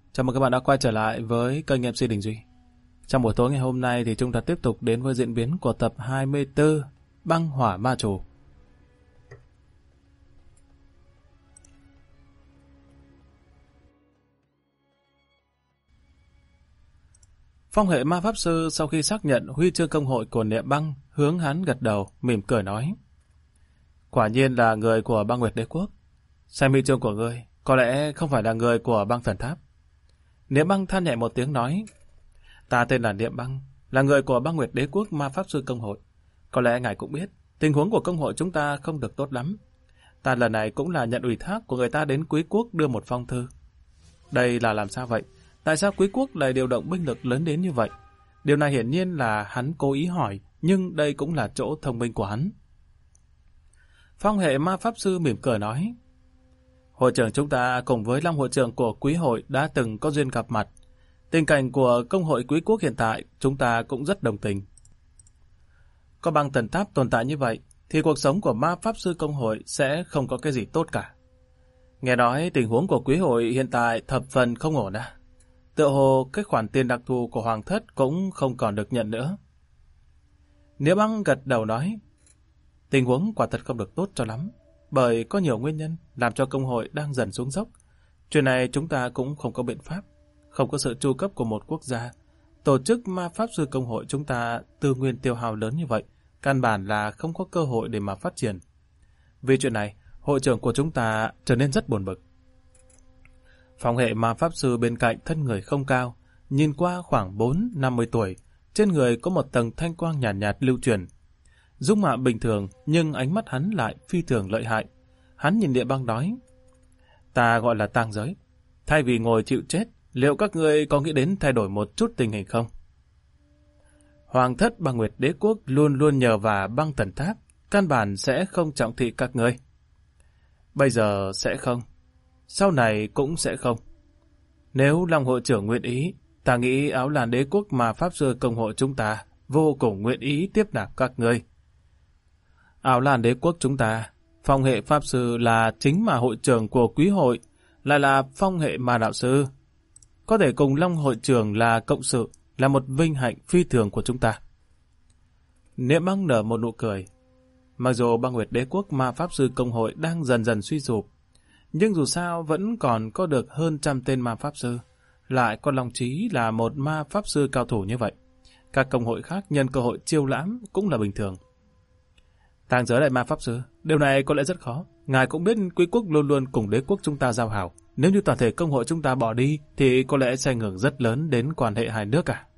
Chào mừng các bạn đã quay trở lại với kênh MC Đình Duy. Trong buổi tối ngày hôm nay thì chúng ta tiếp tục đến với diễn biến của tập 24 Băng Hỏa Ma Chủ. Phong hệ ma pháp sư sau khi xác nhận huy chương công hội của Niệm Băng, hướng hắn gật đầu, mỉm cười nói: Quả nhiên là người của Băng Nguyệt Đế Quốc. Xem huy chương của ngươi, có lẽ không phải là người của Băng Thần Tháp. Niệm Băng than nhẹ một tiếng nói: Ta tên là Niệm Băng, là người của Băng Nguyệt Đế Quốc Ma Pháp Sư Công hội. Có lẽ ngài cũng biết, tình huống của công hội chúng ta không được tốt lắm. Ta lần này cũng là nhận ủy thác của người ta đến Quý Quốc đưa một phong thư. Đây là làm sao vậy? Tại sao Quý Quốc lại điều động binh lực lớn đến như vậy? Điều này hiển nhiên là hắn cố ý hỏi, nhưng đây cũng là chỗ thông minh của hắn. Phong hệ ma pháp sư mỉm cười nói: Hội trưởng chúng ta cùng với Long hội trưởng của Quý hội đã từng có duyên gặp mặt. Tình cảnh của công hội Quý Quốc hiện tại chúng ta cũng rất đồng tình. Có Băng Thần Tháp tồn tại như vậy thì cuộc sống của ma pháp sư công hội sẽ không có cái gì tốt cả. Nghe nói tình huống của Quý hội hiện tại thập phần không ổn à? Tựa hồ cái khoản tiền đặc thù của Hoàng thất cũng không còn được nhận nữa. Niệm Băng gật đầu nói: Tình huống quả thật không được tốt cho lắm, bởi có nhiều nguyên nhân làm cho công hội đang dần xuống dốc. Chuyện này chúng ta cũng không có biện pháp. Không có sự chu cấp của một quốc gia, tổ chức ma pháp sư công hội chúng ta tư nguyên tiêu hao lớn như vậy, căn bản là không có cơ hội để mà phát triển. Vì chuyện này, hội trưởng của chúng ta trở nên rất buồn bực. Phong hệ ma pháp sư bên cạnh thân người không cao, nhìn qua khoảng 4-50 tuổi, trên người có một tầng thanh quang nhàn nhạt lưu truyền. Dung mạo bình thường, nhưng ánh mắt hắn lại phi thường lợi hại. Hắn nhìn Niệm Băng nói: Ta gọi là tang giới. Thay vì ngồi chịu chết, liệu các ngươi có nghĩ đến thay đổi một chút tình hình không? Hoàng thất Băng Nguyệt Đế Quốc luôn luôn nhờ vào Băng Thần Tháp, căn bản sẽ không trọng thị các ngươi. Bây giờ sẽ không, sau này cũng sẽ không. Nếu Long hội trưởng nguyện ý, ta nghĩ Áo Lan Đế Quốc mà Pháp Sư Công hội chúng ta vô cùng nguyện ý tiếp nạp các ngươi. Áo Lan Đế Quốc chúng ta, phong hệ Pháp Sư là chính mà hội trưởng của Quý hội, lại là phong hệ ma đạo sư. Có thể cùng Long hội trưởng là cộng sự, là một vinh hạnh phi thường của chúng ta. Niệm Băng nở một nụ cười. Mặc dù Băng Nguyệt Đế Quốc ma pháp sư công hội đang dần dần suy sụp, nhưng dù sao vẫn còn có được hơn 100 tên ma pháp sư, lại có Long Chí là một ma pháp sư cao thủ như vậy. Các công hội khác nhân cơ hội chiêu lãm cũng là bình thường. Tang giới đại ma pháp sư, điều này có lẽ rất khó. Ngài cũng biết Quý Quốc luôn luôn cùng Đế Quốc chúng ta giao hảo. Nếu như toàn thể công hội chúng ta bỏ đi, thì có lẽ sẽ ảnh hưởng rất lớn đến quan hệ hai nước cả.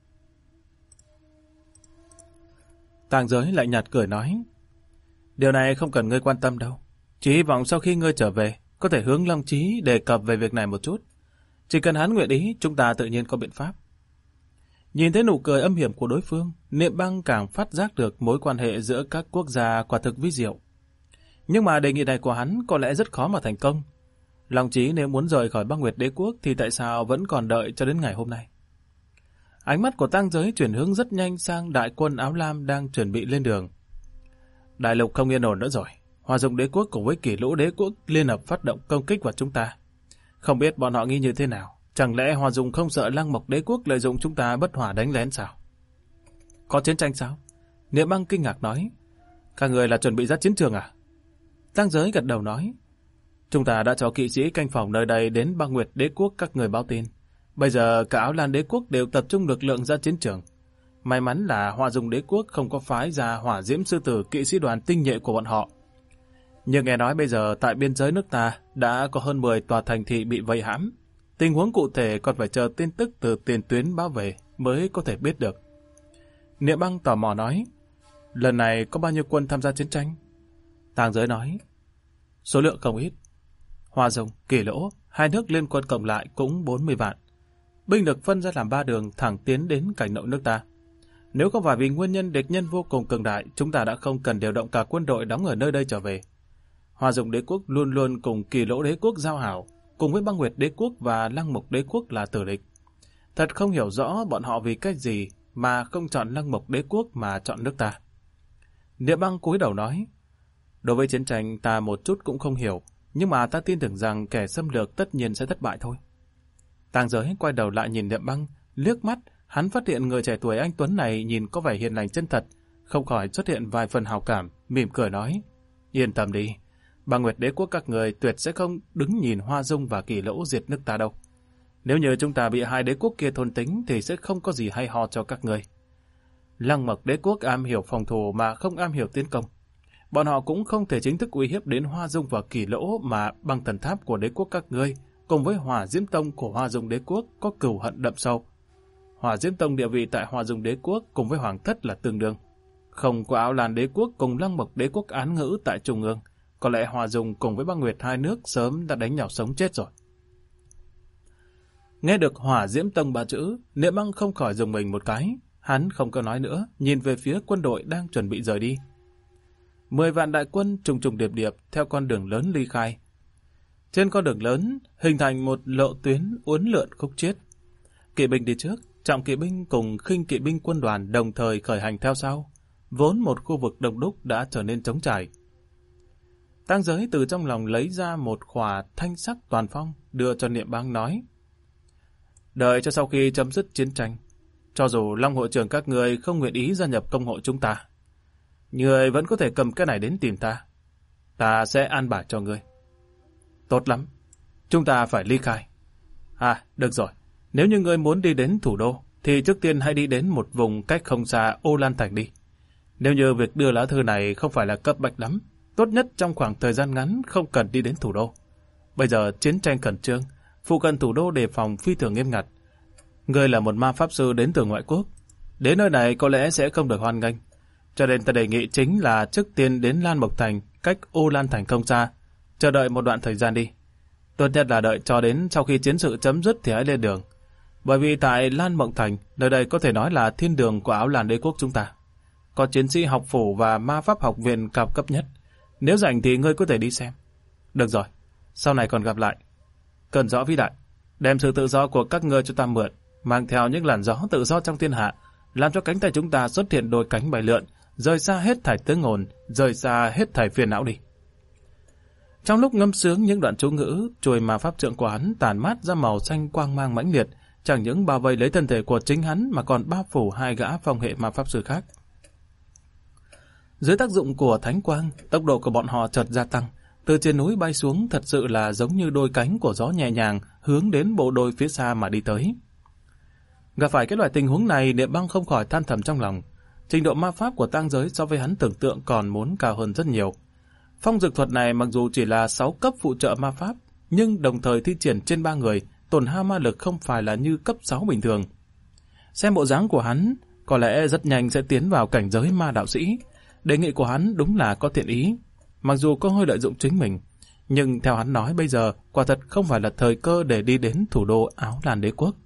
Tang giới lại nhạt cười nói: Điều này không cần ngươi quan tâm đâu. Chỉ hy vọng sau khi ngươi trở về, có thể hướng Long Chí đề cập về việc này một chút. Chỉ cần hắn nguyện ý, chúng ta tự nhiên có biện pháp. Nhìn thấy nụ cười âm hiểm của đối phương, Niệm Băng càng phát giác được mối quan hệ giữa các quốc gia quả thực vi diệu. Nhưng mà đề nghị này của hắn có lẽ rất khó mà thành công. Long Chí nếu muốn rời khỏi Băng Nguyệt Đế Quốc thì tại sao vẫn còn đợi cho đến ngày hôm nay? Ánh mắt của tang giới chuyển hướng rất nhanh sang đại quân áo lam đang chuẩn bị lên đường. Đại lục không yên ổn nữa rồi. Hoa Dung Đế Quốc cùng với Kỷ Lũ Đế Quốc liên hợp phát động công kích vào chúng ta. Không biết bọn họ nghĩ như thế nào? Chẳng lẽ Hoa Dung không sợ Lăng Mộc Đế Quốc lợi dụng chúng ta bất hỏa đánh lén sao? Có chiến tranh sao? Niệm Băng kinh ngạc nói: Các người là chuẩn bị ra chiến trường à? Tang giới gật đầu nói: Chúng ta đã cho kỵ sĩ canh phòng nơi đây đến Băng Nguyệt Đế Quốc các người báo tin. Bây giờ cả Áo Lan Đế Quốc đều tập trung lực lượng ra chiến trường. May mắn là Hoa Dung Đế Quốc không có phái ra Hỏa Diễm Sư Tử kỵ sĩ đoàn tinh nhuệ của bọn họ. Nhưng nghe nói bây giờ tại biên giới nước ta đã có hơn 10 tòa thành thị bị vây hãm. Tình huống cụ thể còn phải chờ tin tức từ tiền tuyến báo về mới có thể biết được. Niệm Băng tò mò nói: Lần này có bao nhiêu quân tham gia chiến tranh? Tang giới nói: Số lượng không ít. Hoa Dung, Kỷ Lỗ, hai nước liên quân cộng lại cũng 40 vạn. Binh lực phân ra làm 3 đường thẳng tiến đến cảnh nội nước ta. Nếu không phải vì nguyên nhân địch nhân vô cùng cường đại, chúng ta đã không cần điều động cả quân đội đóng ở nơi đây trở về. Hoa Dung Đế Quốc luôn luôn cùng Kỷ Lỗ Đế Quốc giao hảo, cùng với Băng Nguyệt Đế Quốc và Lăng Mộc Đế Quốc là tử địch. Thật không hiểu rõ bọn họ vì cách gì mà không chọn Lăng Mộc Đế Quốc mà chọn nước ta. Niệm Băng cúi đầu nói: Đối với chiến tranh ta một chút cũng không hiểu, nhưng mà ta tin tưởng rằng kẻ xâm lược tất nhiên sẽ thất bại thôi. Tang Giới quay đầu lại nhìn Niệm Băng, liếc mắt, hắn phát hiện người trẻ tuổi anh tuấn này nhìn có vẻ hiền lành chân thật, không khỏi xuất hiện vài phần hào cảm, mỉm cười nói: Yên tâm đi, Băng Nguyệt Đế quốc các người tuyệt sẽ không đứng nhìn Hoa Dung và Kỳ Lỗ diệt nước ta đâu. Nếu như chúng ta bị hai đế quốc kia thôn tính thì sẽ không có gì hay ho cho các người. Lăng Mộc Đế quốc am hiểu phòng thủ mà không am hiểu tiến công. Bọn họ cũng không thể chính thức uy hiếp đến Hoa Dung và Kỳ Lỗ mà Băng Thần Tháp của đế quốc các ngươi cùng với Hỏa Diễm Tông của Hoa Dung Đế quốc có cừu hận đậm sâu. Hỏa Diễm Tông địa vị tại Hoa Dung Đế quốc cùng với Hoàng Thất là tương đương. Không có Áo Lan Đế quốc cùng Lăng Mộc Đế quốc án ngữ tại Trung ương, có lẽ Hoa Dung cùng với Băng Nguyệt hai nước sớm đã đánh nhau sống chết rồi. Nghe được Hỏa Diễm Tông ba chữ, Niệm Băng không khỏi dùng mình một cái. Hắn không có nói nữa, nhìn về phía quân đội đang chuẩn bị rời đi. 10 vạn đại quân trùng trùng điệp điệp theo con đường lớn ly khai. Trên con đường lớn hình thành một lộ tuyến uốn lượn khúc chiết. Kỵ binh đi trước, trọng kỵ binh cùng khinh kỵ binh quân đoàn đồng thời khởi hành theo sau. Vốn một khu vực đông đúc đã trở nên trống trải. Tang Giới từ trong lòng lấy ra một khỏa thanh sắc toàn phong, đưa cho Niệm Băng nói: Đợi cho sau khi chấm dứt chiến tranh, cho dù Long hội trưởng các người không nguyện ý gia nhập công hội chúng ta, người vẫn có thể cầm cái này đến tìm ta. Ta sẽ an bài cho ngươi. Tốt lắm, chúng ta phải ly khai. Được rồi, nếu như ngươi muốn đi đến thủ đô, thì trước tiên hãy đi đến một vùng cách không xa Ô Lan Thành đi. Nếu như việc đưa lá thư này không phải là cấp bách lắm, tốt nhất trong khoảng thời gian ngắn không cần đi đến thủ đô. Bây giờ chiến tranh khẩn trương, phụ cận thủ đô đề phòng phi thường nghiêm ngặt. Ngươi là một ma pháp sư đến từ ngoại quốc, đến nơi này có lẽ sẽ không được hoan nghênh. Cho nên ta đề nghị chính là trước tiên đến Lan Mộc Thành, cách Ô Lan Thành không xa, chờ đợi một đoạn thời gian đi. Tốt nhất là đợi cho đến sau khi chiến sự chấm dứt thì hãy lên đường. Bởi vì tại Lan Mộc Thành, nơi đây có thể nói là thiên đường của Áo Lan Đế quốc chúng ta. Có chiến sĩ học phủ và ma pháp học viện cao cấp nhất. Nếu rảnh thì ngươi có thể đi xem. Được rồi, sau này còn gặp lại. Cơn gió vĩ đại, đem sự tự do của các ngươi cho ta mượn, mang theo những làn gió tự do trong thiên hạ, làm cho cánh tay chúng ta xuất hiện đôi cánh bay lượn, rời xa hết thảy tiếng ồn, rời xa hết thảy phiền não đi. Trong lúc ngâm sướng những đoạn chú ngữ, chuôi ma pháp trượng của hắn tàn mát ra màu xanh quang mang mãnh liệt, chẳng những bao vây lấy thân thể của chính hắn mà còn bao phủ hai gã phong hệ ma pháp sư khác. Dưới tác dụng của thánh quang, tốc độ của bọn họ chợt gia tăng, từ trên núi bay xuống thật sự là giống như đôi cánh của gió nhẹ nhàng hướng đến bộ đôi phía xa mà đi tới. Gặp phải cái loại tình huống này, Niệm Băng không khỏi than thầm trong lòng. Trình độ ma pháp của Tang Giới so với hắn tưởng tượng còn muốn cao hơn rất nhiều. Phong dược thuật này mặc dù chỉ là 6 cấp phụ trợ ma pháp, nhưng đồng thời thi triển trên 3 người, tổn hao ma lực không phải là như cấp 6 bình thường. Xem bộ dáng của hắn, có lẽ rất nhanh sẽ tiến vào cảnh giới ma đạo sĩ. Đề nghị của hắn đúng là có thiện ý, mặc dù có hơi lợi dụng chính mình, nhưng theo hắn nói bây giờ quả thật không phải là thời cơ để đi đến thủ đô Áo Lan Đế quốc.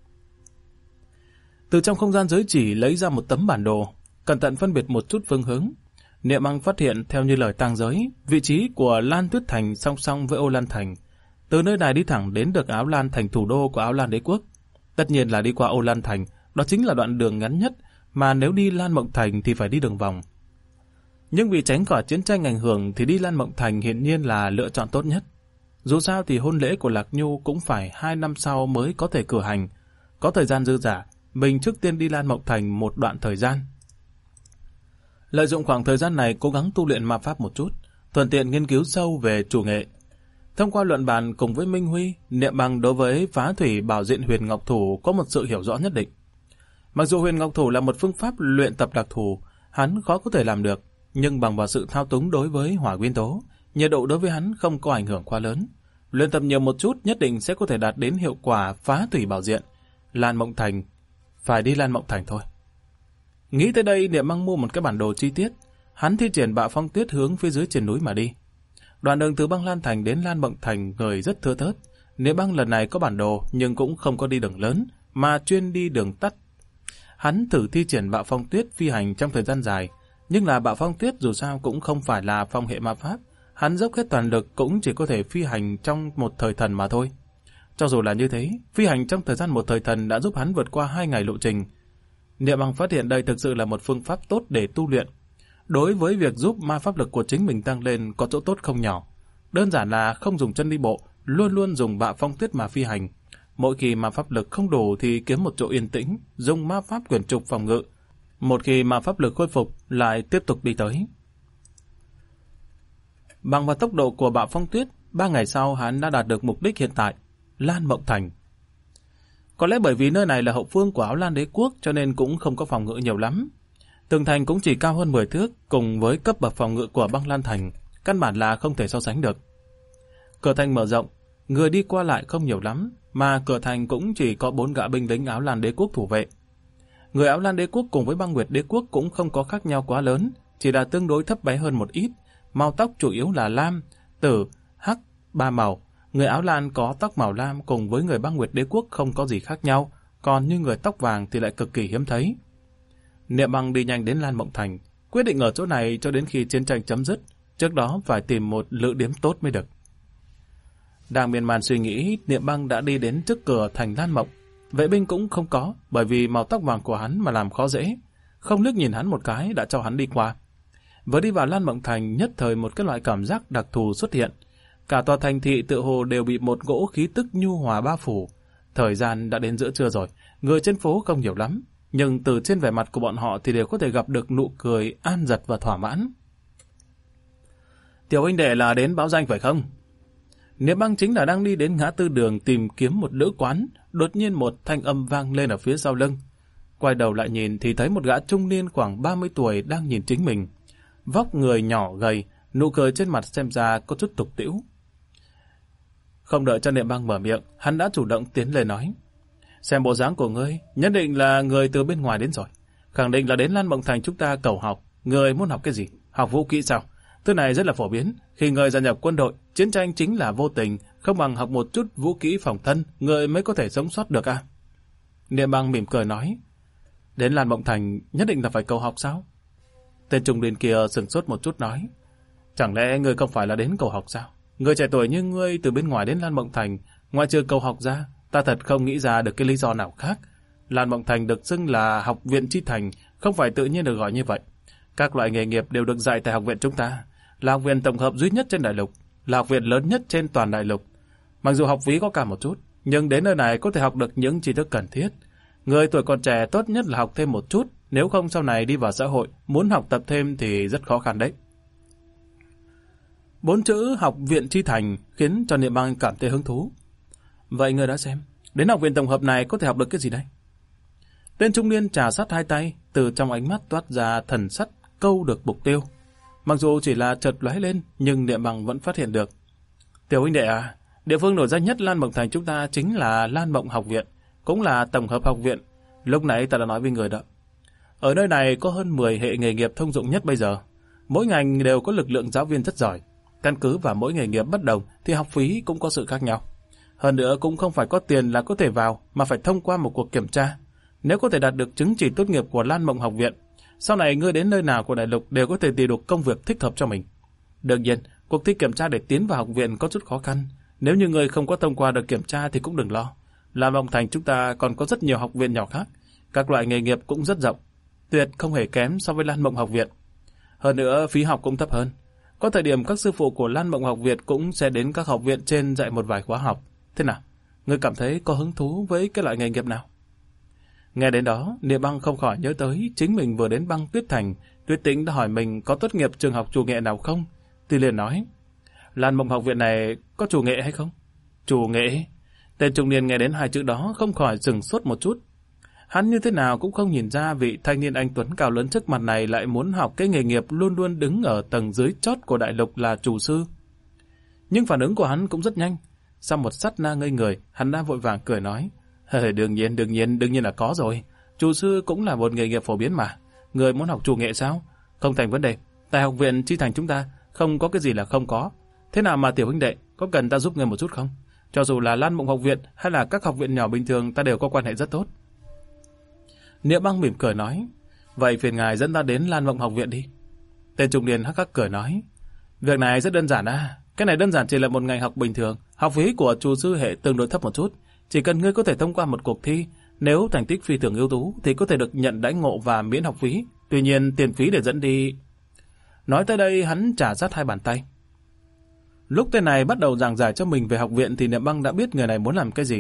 Từ trong không gian giới chỉ lấy ra một tấm bản đồ, cẩn thận phân biệt một chút phương hướng. Niệm Băng phát hiện theo như lời Tang Giới, vị trí của Lan Tuyết Thành song song với Ô Lan Thành. Từ nơi này đi thẳng đến được Áo Lan Thành, thủ đô của Áo Lan Đế quốc. Tất nhiên là đi qua Ô Lan Thành, đó chính là đoạn đường ngắn nhất, mà nếu đi Lan Mộng Thành thì phải đi đường vòng. Nhưng vì tránh khỏi chiến tranh ảnh hưởng thì đi Lan Mộng Thành hiển nhiên là lựa chọn tốt nhất. Dù sao thì hôn lễ của Lạc Nhu cũng phải 2 năm sau mới có thể cử hành. Có thời gian dư dả, mình trước tiên đi Lan Mộng Thành một đoạn thời gian. Lợi dụng khoảng thời gian này cố gắng tu luyện ma pháp một chút, thuận tiện nghiên cứu sâu về chủ nghệ. Thông qua luận bàn cùng với Minh Huy, Niệm Băng đối với phá thủy bảo diện huyền ngọc thủ có một sự hiểu rõ nhất định. Mặc dù huyền ngọc thủ là một phương pháp luyện tập đặc thù, hắn khó có thể làm được, nhưng bằng vào sự thao túng đối với hỏa nguyên tố, nhiệt độ đối với hắn không có ảnh hưởng quá lớn. Luyện tập nhiều một chút nhất định sẽ có thể đạt đến hiệu quả phá thủy bảo diện. Lan Mộng Thành, phải đi Lan Mộng Thành thôi. Nghĩ tới đây, Niệm Băng mua một cái bản đồ chi tiết. Hắn thi triển bạo phong tuyết hướng phía dưới trên núi mà đi. Đoạn đường từ Băng Lan Thành đến Lan Mộng Thành người rất thưa thớt. Niệm Băng lần này có bản đồ nhưng cũng không có đi đường lớn, mà chuyên đi đường tắt. Hắn thử thi triển bạo phong tuyết phi hành trong thời gian dài, nhưng là bạo phong tuyết dù sao cũng không phải là phong hệ ma pháp. Hắn dốc hết toàn lực cũng chỉ có thể phi hành trong một thời thần mà thôi. Cho dù là như thế, phi hành trong thời gian một thời thần đã giúp hắn vượt qua 2 ngày lộ trình. Niệm Băng phát hiện đây thực sự là một phương pháp tốt để tu luyện. Đối với việc giúp ma pháp lực của chính mình tăng lên có chỗ tốt không nhỏ. Đơn giản là không dùng chân đi bộ, luôn luôn dùng bạo phong tuyết mà phi hành. Mỗi khi mà pháp lực không đủ thì kiếm một chỗ yên tĩnh, dùng ma pháp quyển trục phòng ngự. Một khi mà pháp lực khôi phục, lại tiếp tục đi tới. Bằng vào tốc độ của bạo phong tuyết, 3 ngày sau hắn đã đạt được mục đích hiện tại, Lan Mộng Thành. Có lẽ bởi vì nơi này là hậu phương của Áo Lan Đế quốc cho nên cũng không có phòng ngự nhiều lắm. Tường thành cũng chỉ cao hơn 10 thước, cùng với cấp bậc phòng ngự của Băng Lan Thành, căn bản là không thể so sánh được. Cửa thành mở rộng, người đi qua lại không nhiều lắm, mà cửa thành cũng chỉ có 4 gã binh lính Áo Lan Đế quốc thủ vệ. Người Áo Lan Đế quốc cùng với Băng Nguyệt Đế quốc cũng không có khác nhau quá lớn, chỉ là tương đối thấp bé hơn một ít. Màu tóc chủ yếu là lam, tử, hắc, 3 màu. Người Áo Lan có tóc màu lam cùng với người Băng Nguyệt Đế quốc không có gì khác nhau, còn như người tóc vàng thì lại cực kỳ hiếm thấy. Niệm Băng đi nhanh đến Lan Mộng Thành, quyết định ở chỗ này cho đến khi chiến tranh chấm dứt, trước đó phải tìm một lữ điếm tốt mới được. Đang miên man suy nghĩ, Niệm Băng đã đi đến trước cửa thành Lan Mộng. Vệ binh cũng không có, bởi vì màu tóc vàng của hắn mà làm khó dễ. Không liếc nhìn hắn một cái đã cho hắn đi qua. Vừa đi vào Lan Mộng Thành, nhất thời một cái loại cảm giác đặc thù xuất hiện. Cả tòa thành thị tựa hồ đều bị một cỗ khí tức nhu hòa bao phủ. Thời gian đã đến giữa trưa rồi, người trên phố không nhiều lắm, nhưng từ trên vẻ mặt của bọn họ thì đều có thể gặp được nụ cười an dật và thỏa mãn. Tiểu huynh đệ là đến báo danh phải không? Niệm Băng chính là đang đi đến ngã tư đường tìm kiếm một lữ quán, đột nhiên một thanh âm vang lên ở phía sau lưng. Quay đầu lại nhìn thì thấy một gã trung niên khoảng 30 tuổi đang nhìn chính mình. Vóc người nhỏ gầy, nụ cười trên mặt xem ra có chút tục tĩu. Không đợi cho Niệm Băng mở miệng, hắn đã chủ động tiến lên nói. Xem bộ dáng của ngươi, nhất định là người từ bên ngoài đến rồi. Khẳng định là đến Lan Mộng Thành chúng ta cầu học. Ngươi muốn học cái gì? Học vũ kỹ sao? Thứ này rất là phổ biến. Khi người gia nhập quân đội, chiến tranh chính là vô tình, không bằng học một chút vũ kỹ phòng thân, người mới có thể sống sót được à? Niệm Băng mỉm cười nói. Đến Lan Mộng Thành nhất định là phải cầu học sao? Tên trung niên kia sửng sốt một chút nói. Chẳng lẽ ngươi không phải là đến cầu học sao? Người trẻ tuổi như ngươi từ bên ngoài đến Lan Mộng Thành, ngoại trừ cầu học ra, ta thật không nghĩ ra được cái lý do nào khác. Lan Mộng Thành được xưng là học viện chi thành, không phải tự nhiên được gọi như vậy. Các loại nghề nghiệp đều được dạy tại học viện chúng ta, là học viện tổng hợp duy nhất trên đại lục, là học viện lớn nhất trên toàn đại lục. Mặc dù học phí có cả một chút, nhưng đến nơi này có thể học được những tri thức cần thiết. Người tuổi còn trẻ tốt nhất là học thêm một chút, nếu không sau này đi vào xã hội, muốn học tập thêm thì rất khó khăn đấy. 4 chữ học viện chi thành khiến cho Niệm Băng cảm thấy hứng thú. Vậy người đã xem, đến học viện tổng hợp này có thể học được cái gì đây? Tên trung niên trà sát hai tay, từ trong ánh mắt toát ra thần sắt câu được mục tiêu. Mặc dù chỉ là chợt lóe lên, nhưng Niệm Băng vẫn phát hiện được. Tiểu huynh đệ à, địa phương nổi danh nhất Lan Mộng Thành chúng ta chính là Lan Mộng học viện, cũng là tổng hợp học viện. Lúc nãy ta đã nói với người đó. Ở nơi này có hơn 10 hệ nghề nghiệp thông dụng nhất bây giờ. Mỗi ngành đều có lực lượng giáo viên rất giỏi. Căn cứ vào mỗi nghề nghiệp bất đồng thì học phí cũng có sự khác nhau. Hơn nữa cũng không phải có tiền là có thể vào, mà phải thông qua một cuộc kiểm tra. Nếu có thể đạt được chứng chỉ tốt nghiệp của Lan Mộng học viện, sau này ngươi đến nơi nào của đại lục đều có thể tìm được công việc thích hợp cho mình. Đương nhiên, cuộc thi kiểm tra để tiến vào học viện có chút khó khăn. Nếu như ngươi không có thông qua được kiểm tra thì cũng đừng lo. Lan Mộng Thành chúng ta còn có rất nhiều học viện nhỏ khác. Các loại nghề nghiệp cũng rất rộng. Tuyệt không hề kém so với Lan Mộng học viện. Hơn nữa, phí học cũng thấp hơn. Có thời điểm các sư phụ của Lan Mộng học viện cũng sẽ đến các học viện trên dạy một vài khóa học. Thế nào? Ngươi cảm thấy có hứng thú với cái loại nghề nghiệp nào? Nghe đến đó, Niệm Băng không khỏi nhớ tới chính mình vừa đến Băng Tuyết Thành, Tuyết Tĩnh đã hỏi mình có tốt nghiệp trường học chủ nghệ nào không? Thì liền nói, Lan Mộng học viện này có chủ nghệ hay không? Chủ nghệ? Tên trung niên nghe đến hai chữ đó không khỏi sửng sốt một chút. Hắn như thế nào cũng không nhìn ra vị thanh niên anh tuấn cao lớn trước mặt này lại muốn học cái nghề nghiệp luôn luôn đứng ở tầng dưới chót của đại lục là chủ sư. Nhưng phản ứng của hắn cũng rất nhanh. Sau một sát na ngây người, hắn đã vội vàng cười nói, đương nhiên là có rồi. Chủ sư cũng là một nghề nghiệp phổ biến mà. Người muốn học chủ nghệ sao? Không thành vấn đề. Tại học viện chi thành chúng ta không có cái gì là không có. Thế nào mà tiểu huynh đệ, có cần ta giúp người một chút không? Cho dù là Lan Mộng học viện hay là các học viện nhỏ bình thường ta đều có quan hệ rất tốt. Niệm Băng mỉm cười nói, vậy phiền ngài dẫn ta đến Lan Mộng học viện đi. Tên trung niên hắc hắc cười nói, việc này rất đơn giản à. Cái này đơn giản chỉ là một ngành học bình thường. Học phí của chủ sư hệ tương đối thấp một chút. Chỉ cần ngươi có thể thông qua một cuộc thi, nếu thành tích phi thường ưu tú thì có thể được nhận đãi ngộ và miễn học phí. Tuy nhiên tiền phí để dẫn đi... Nói tới đây hắn trả sát hai bàn tay. Lúc tên này bắt đầu giảng giải cho mình về học viện thì Niệm Băng đã biết người này muốn làm cái gì.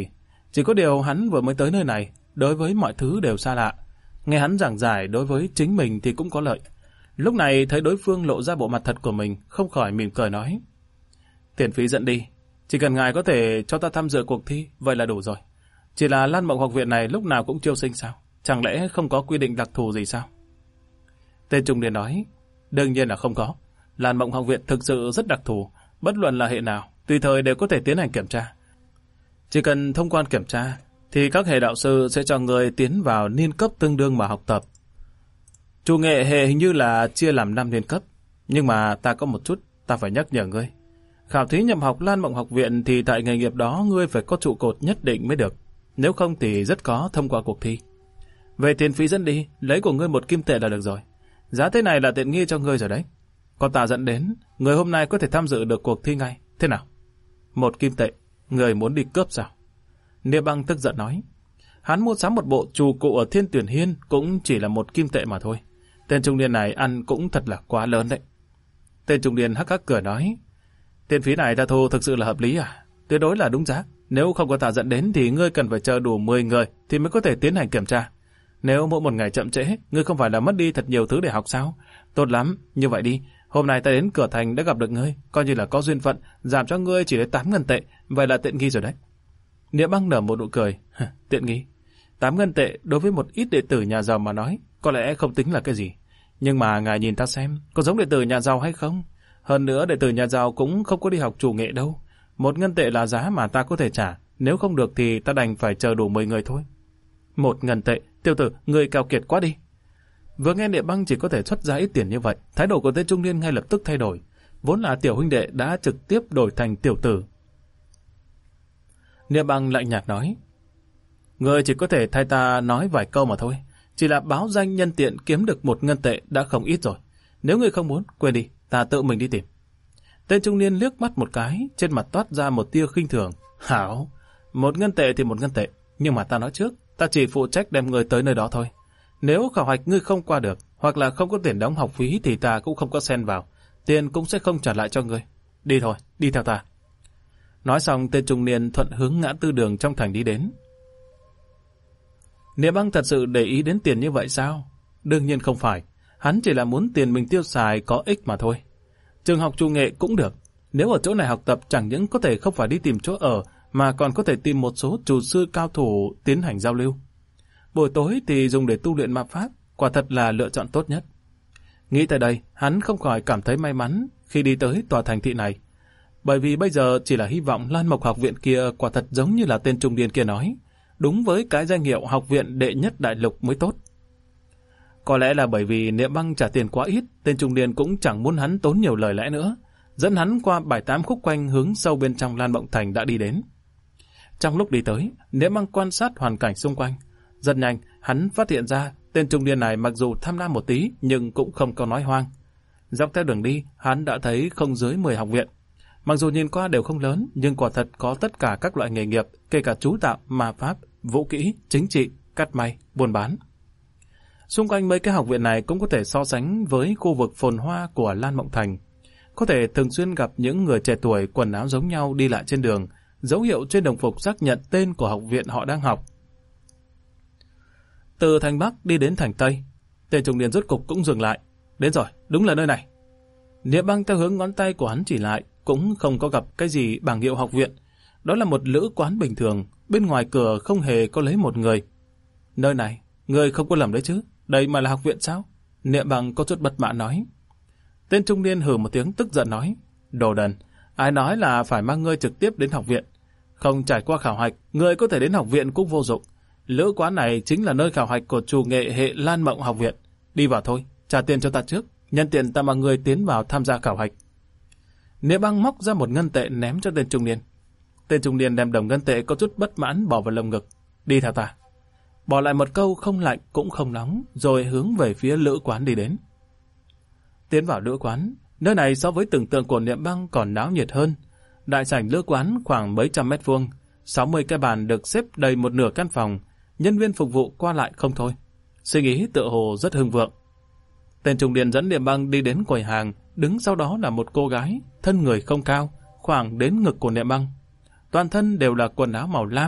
Chỉ có điều hắn vừa mới tới nơi này, đối với mọi thứ đều xa lạ. Nghe hắn giảng giải đối với chính mình thì cũng có lợi. Lúc này thấy đối phương lộ ra bộ mặt thật của mình, không khỏi mỉm cười nói. Tiền phí dẫn đi, chỉ cần ngài có thể cho ta tham dự cuộc thi, vậy là đủ rồi. Chỉ là Lan Mộng học viện này lúc nào cũng chiêu sinh sao? Chẳng lẽ không có quy định đặc thù gì sao? Tên trung niên nói, đương nhiên là không có. Lan Mộng học viện thực sự rất đặc thù, bất luận là hệ nào, tùy thời đều có thể tiến hành kiểm tra. Chỉ cần thông quan kiểm tra, thì các hệ đạo sư sẽ cho người tiến vào niên cấp tương đương mà học tập. Chủ nghệ hệ hình như là chia làm 5 niên cấp, nhưng mà ta có một chút, ta phải nhắc nhở ngươi. Khảo thí nhập học Lan Mộng học viện thì tại nghề nghiệp đó ngươi phải có trụ cột nhất định mới được, nếu không thì rất khó thông qua cuộc thi. Về tiền phí dẫn đi, lấy của ngươi 1 kim tệ là được rồi. Giá thế này là tiện nghi cho ngươi rồi đấy. Có ta dẫn đến, người hôm nay có thể tham dự được cuộc thi ngay. Thế nào? 1 kim tệ, người muốn đi cướp sao? Niệm Băng tức giận nói. Hắn mua sắm một bộ trù cụ ở Thiên Tuyển Hiên cũng chỉ là 1 kim tệ mà thôi. Tên trung niên này ăn cũng thật là quá lớn đấy. Tên trung niên hắc hắc cười nói. Tiền phí này ta thu thực sự là hợp lý à? Tuyệt đối là đúng giá. Nếu không có ta dẫn đến thì ngươi cần phải chờ đủ 10 người thì mới có thể tiến hành kiểm tra. Nếu mỗi một ngày chậm trễ, ngươi không phải là mất đi thật nhiều thứ để học sao? Tốt lắm, như vậy đi. Hôm nay ta đến cửa thành đã gặp được ngươi, coi như là có duyên phận, giảm cho ngươi chỉ lấy 8 ngân tệ, vậy là tiện nghi rồi đấy. Niệm Băng nở một nụ cười. Tiện nghi. 8 ngân tệ đối với một ít đệ tử nhà giàu mà nói, có lẽ không tính là cái gì. Nhưng mà ngài nhìn ta xem, có giống đệ tử nhà giàu hay không? Hơn nữa đệ tử nhà giàu cũng không có đi học chủ nghệ đâu. 1 ngân tệ là giá mà ta có thể trả, nếu không được thì ta đành phải chờ đủ 10 người thôi. 1 ngân tệ, tiểu tử, ngươi cao kiệt quá đi. Vừa nghe Niệm Băng chỉ có thể xuất ra ít tiền như vậy, thái độ của tên trung niên ngay lập tức thay đổi. Vốn là tiểu huynh đệ đã trực tiếp đổi thành tiểu tử. Niệm Băng lạnh nhạt nói. Ngươi chỉ có thể thay ta nói vài câu mà thôi. Chỉ là báo danh nhân tiện kiếm được 1 ngân tệ đã không ít rồi. Nếu ngươi không muốn, quên đi, ta tự mình đi tìm. Tên trung niên liếc mắt một cái, trên mặt toát ra một tia khinh thường. Hảo, 1 ngân tệ thì 1 ngân tệ, nhưng mà ta nói trước, ta chỉ phụ trách đem ngươi tới nơi đó thôi. Nếu khảo hạch ngươi không qua được, hoặc là không có tiền đóng học phí thì ta cũng không có xen vào, tiền cũng sẽ không trả lại cho ngươi. Đi thôi, đi theo ta. Nói xong, tên trung niên thuận hướng ngã tư đường trong thành đi đến. Niệm Băng thật sự để ý đến tiền như vậy sao? Đương nhiên không phải, hắn chỉ là muốn tiền mình tiêu xài có ích mà thôi. Trường học chủ nghệ cũng được, nếu ở chỗ này học tập chẳng những có thể không phải đi tìm chỗ ở, mà còn có thể tìm một số chủ sư cao thủ tiến hành giao lưu. Buổi tối thì dùng để tu luyện ma pháp, quả thật là lựa chọn tốt nhất. Nghĩ tới đây, hắn không khỏi cảm thấy may mắn khi đi tới tòa thành thị này. Bởi vì bây giờ chỉ là hy vọng Lan Mộc học viện kia quả thật giống như là tên trung niên kia nói, đúng với cái danh hiệu học viện đệ nhất đại lục mới tốt. Có lẽ là bởi vì Niệm Băng trả tiền quá ít, tên trung niên cũng chẳng muốn hắn tốn nhiều lời lẽ nữa, dẫn hắn qua 7-8 khúc quanh hướng sâu bên trong Lan Mộng Thành đã đi đến. Trong lúc đi tới, Niệm Băng quan sát hoàn cảnh xung quanh. Rất nhanh, hắn phát hiện ra tên trung niên này mặc dù tham lam một tí nhưng cũng không có nói hoang. Dọc theo đường đi, hắn đã thấy không dưới 10 học viện. Mặc dù nhìn qua đều không lớn, nhưng quả thật có tất cả các loại nghề nghiệp, kể cả chú tạo, ma pháp, vũ kỹ, chính trị, cắt may, buôn bán. Xung quanh mấy cái học viện này cũng có thể so sánh với khu vực phồn hoa của Lan Mộng Thành. Có thể thường xuyên gặp những người trẻ tuổi quần áo giống nhau đi lại trên đường, dấu hiệu trên đồng phục xác nhận tên của học viện họ đang học. Từ thành Bắc đi đến thành Tây, tên trung niên rốt cục cũng dừng lại. Đến rồi, đúng là nơi này. Niệm Băng theo hướng ngón tay của hắn chỉ lại, cũng không có gặp cái gì bảng hiệu học viện. Đó là một lữ quán bình thường, bên ngoài cửa không hề có lấy một người. Nơi này, người không có lầm đấy chứ, đây mà là học viện sao? Niệm Băng có chút bất mãn nói. Tên trung niên hừ một tiếng tức giận nói. Đồ đần, ai nói là phải mang ngươi trực tiếp đến học viện? Không trải qua khảo hạch, ngươi có thể đến học viện cũng vô dụng. Lữ quán này chính là nơi khảo hạch của chủ nghệ hệ Lan Mộng học viện. Đi vào thôi, trả tiền cho ta trước, nhân tiện ta mang người tiến vào tham gia khảo hạch. Niệm Băng móc ra 1 ngân tệ ném cho tên trung niên. Tên trung niên đem đồng ngân tệ có chút bất mãn bỏ vào lồng ngực. Đi theo ta. Bỏ lại một câu không lạnh cũng không nóng, rồi hướng về phía lữ quán đi đến. Tiến vào lữ quán, nơi này so với tưởng tượng của Niệm Băng còn náo nhiệt hơn. Đại sảnh lữ quán khoảng mấy trăm mét vuông, 60 cái bàn được xếp đầy một nửa căn phòng, nhân viên phục vụ qua lại không thôi. Suy nghĩ tựa hồ rất hưng vượng. Tên trung niên dẫn Niệm Băng đi đến quầy hàng, đứng sau đó là một cô gái, thân người không cao, khoảng đến ngực của Niệm Băng. Toàn thân đều là quần áo màu lam,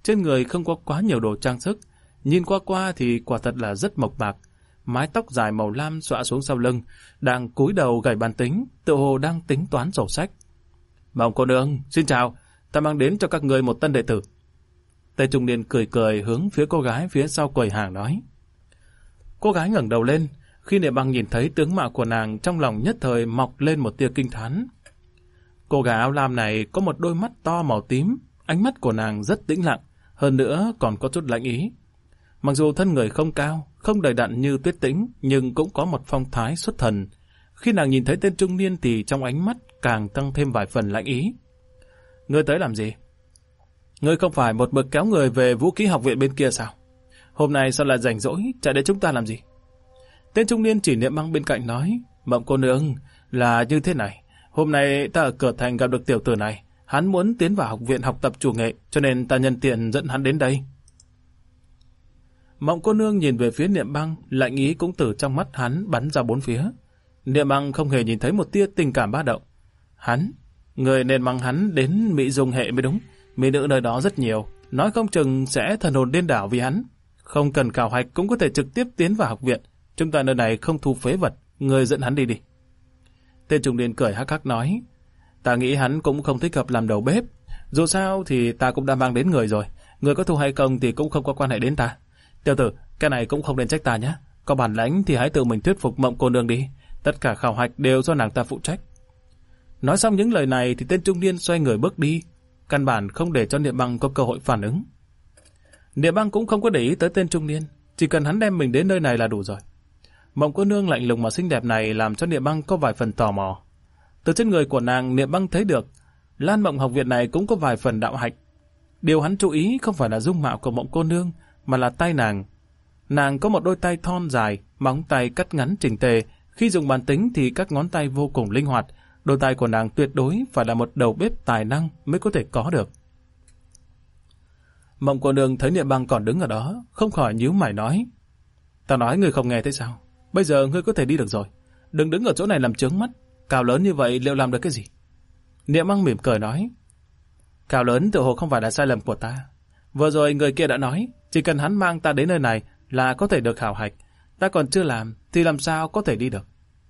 trên người không có quá nhiều đồ trang sức, nhìn qua thì quả thật là rất mộc mạc. Mái tóc dài màu lam xõa xuống sau lưng, đang cúi đầu gảy bàn tính, tựa hồ đang tính toán sổ sách. Mộng cô nương, xin chào, ta mang đến cho các người một tân đệ tử. Tề trung niên cười cười hướng phía cô gái phía sau quầy hàng nói. Cô gái ngẩng đầu lên, khi Niệm Băng nhìn thấy tướng mạo của nàng, trong lòng nhất thời mọc lên một tia kinh thán. Cô gái áo lam này có một đôi mắt to màu tím, ánh mắt của nàng rất tĩnh lặng, hơn nữa còn có chút lãnh ý. Mặc dù thân người không cao, không đầy đặn như Tuyết Tĩnh, nhưng cũng có một phong thái xuất thần. Khi nàng nhìn thấy tên trung niên thì trong ánh mắt càng tăng thêm vài phần lãnh ý. Ngươi tới làm gì? Ngươi không phải một mực kéo người về vũ khí học viện bên kia sao? Hôm nay sao lại rảnh rỗi, chạy đến chúng ta làm gì? Tên trung niên chỉ Niệm Băng bên cạnh nói, Mộng cô nương, là như thế này. Hôm nay ta ở cửa thành gặp được tiểu tử này, hắn muốn tiến vào học viện học tập chủ nghệ, cho nên ta nhân tiện dẫn hắn đến đây. Mộng cô nương nhìn về phía Niệm Băng, lạnh ý cũng từ trong mắt hắn bắn ra bốn phía. Niệm Băng không hề nhìn thấy một tia tình cảm ba động. Hắn, người nên mang hắn đến Mỹ Dung hệ mới đúng. Mỹ nữ nơi đó rất nhiều, nói không chừng sẽ thần hồn điên đảo vì hắn. Không cần khảo hạch cũng có thể trực tiếp tiến vào học viện. Chúng ta nơi này không thu phế vật, người dẫn hắn đi đi. Tên trung niên cười hắc hắc nói, ta nghĩ hắn cũng không thích hợp làm đầu bếp. Dù sao thì ta cũng đã mang đến người rồi, người có thù hay không thì cũng không có quan hệ đến ta. Tiểu tử, cái này cũng không nên trách ta nhé. Có bản lãnh thì hãy tự mình thuyết phục Mộng cô nương đi. Tất cả khảo hạch đều do nàng ta phụ trách. Nói xong những lời này thì tên trung niên xoay người bước đi, căn bản không để cho Niệm Băng có cơ hội phản ứng. Niệm Băng cũng không có để ý tới tên trung niên, chỉ cần hắn đem mình đến nơi này là đủ rồi. Mộng cô nương lạnh lùng mà xinh đẹp này làm cho Niệm Băng có vài phần tò mò. Từ trên người của nàng, Niệm Băng thấy được Lan Mộng học viện này cũng có vài phần đạo hạnh. Điều hắn chú ý không phải là dung mạo của Mộng cô nương, mà là tay nàng. Nàng có một đôi tay thon dài, móng tay cắt ngắn chỉnh tề, khi dùng bàn tính thì các ngón tay vô cùng linh hoạt. Đôi tay của nàng tuyệt đối phải là một đầu bếp tài năng mới có thể có được. Mộng cô nương thấy Niệm Băng còn đứng ở đó, không khỏi nhíu mày nói, ta nói ngươi không nghe thấy sao? Bây giờ ngươi có thể đi được rồi, đừng đứng ở chỗ này làm chướng mắt. Cao lớn như vậy liệu làm được cái gì? Niệm Băng mỉm cười nói, cao lớn tự hồ không phải là sai lầm của ta. Vừa rồi người kia đã nói, chỉ cần hắn mang ta đến nơi này là có thể được khảo hạch. Ta còn chưa làm thì làm sao có thể đi được?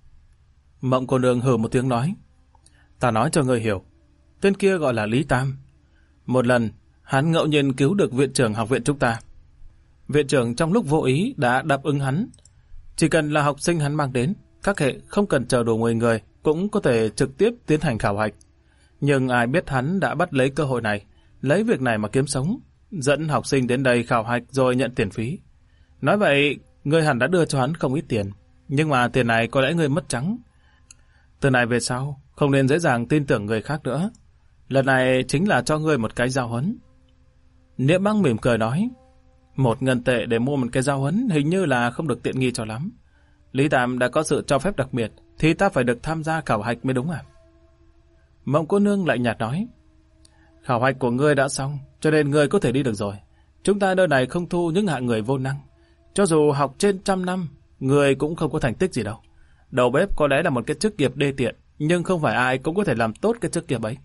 Mộng cô nương hừ một tiếng nói, ta nói cho ngươi hiểu, tên kia gọi là Lý Tam. Một lần hắn ngẫu nhiên cứu được viện trưởng học viện chúng ta. Viện trưởng trong lúc vô ý đã đáp ứng hắn, chỉ cần là học sinh hắn mang đến, các hệ không cần chờ đủ 10 người cũng có thể trực tiếp tiến hành khảo hạch. Nhưng ai biết hắn đã bắt lấy cơ hội này, lấy việc này mà kiếm sống, dẫn học sinh đến đây khảo hạch rồi nhận tiền phí. Nói vậy, ngươi hẳn đã đưa cho hắn không ít tiền, nhưng mà tiền này có lẽ ngươi mất trắng. Từ này về sau, không nên dễ dàng tin tưởng người khác nữa. Lần này chính là cho ngươi một cái giao huấn. Niệm Băng mỉm cười nói, 1 ngân tệ để mua một cái giao huấn hình như là không được tiện nghi cho lắm. Lý Tam đã có sự cho phép đặc biệt, thì ta phải được tham gia khảo hạch mới đúng à? Mộng cô nương lạnh nhạt nói, khảo hạch của ngươi đã xong, cho nên ngươi có thể đi được rồi. Chúng ta nơi này không thu những hạng người vô năng. Cho dù học trên 100 năm, ngươi cũng không có thành tích gì đâu. Đầu bếp có lẽ là một cái chức nghiệp đê tiện, nhưng không phải ai cũng có thể làm tốt cái chức nghiệp ấy.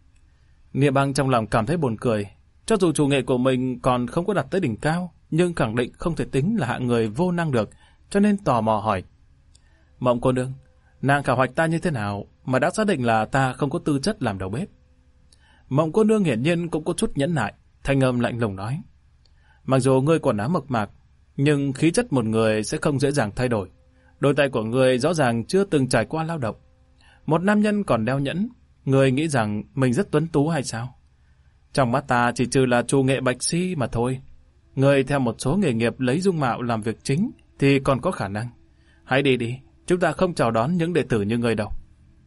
Niệm Băng trong lòng cảm thấy buồn cười. Cho dù chủ nghệ của mình còn không có đạt tới đỉnh cao, nhưng khẳng định không thể tính là hạng người vô năng được, cho nên tò mò hỏi, Mộng cô nương, nàng khảo hoạch ta như thế nào mà đã xác định là ta không có tư chất làm đầu bếp? Mộng cô nương hiển nhiên cũng có chút nhẫn nại, thanh âm lạnh lùng nói, mặc dù ngươi quần áo mộc mạc, nhưng khí chất một người sẽ không dễ dàng thay đổi. Đôi tay của ngươi rõ ràng chưa từng trải qua lao động. Một nam nhân còn đeo nhẫn, ngươi nghĩ rằng mình rất tuấn tú hay sao? Trong mắt ta chỉ trừ là trù nghệ bạch si mà thôi. Ngươi theo một số nghề nghiệp lấy dung mạo làm việc chính thì còn có khả năng. Hãy đi đi, chúng ta không chào đón những đệ tử như ngươi đâu.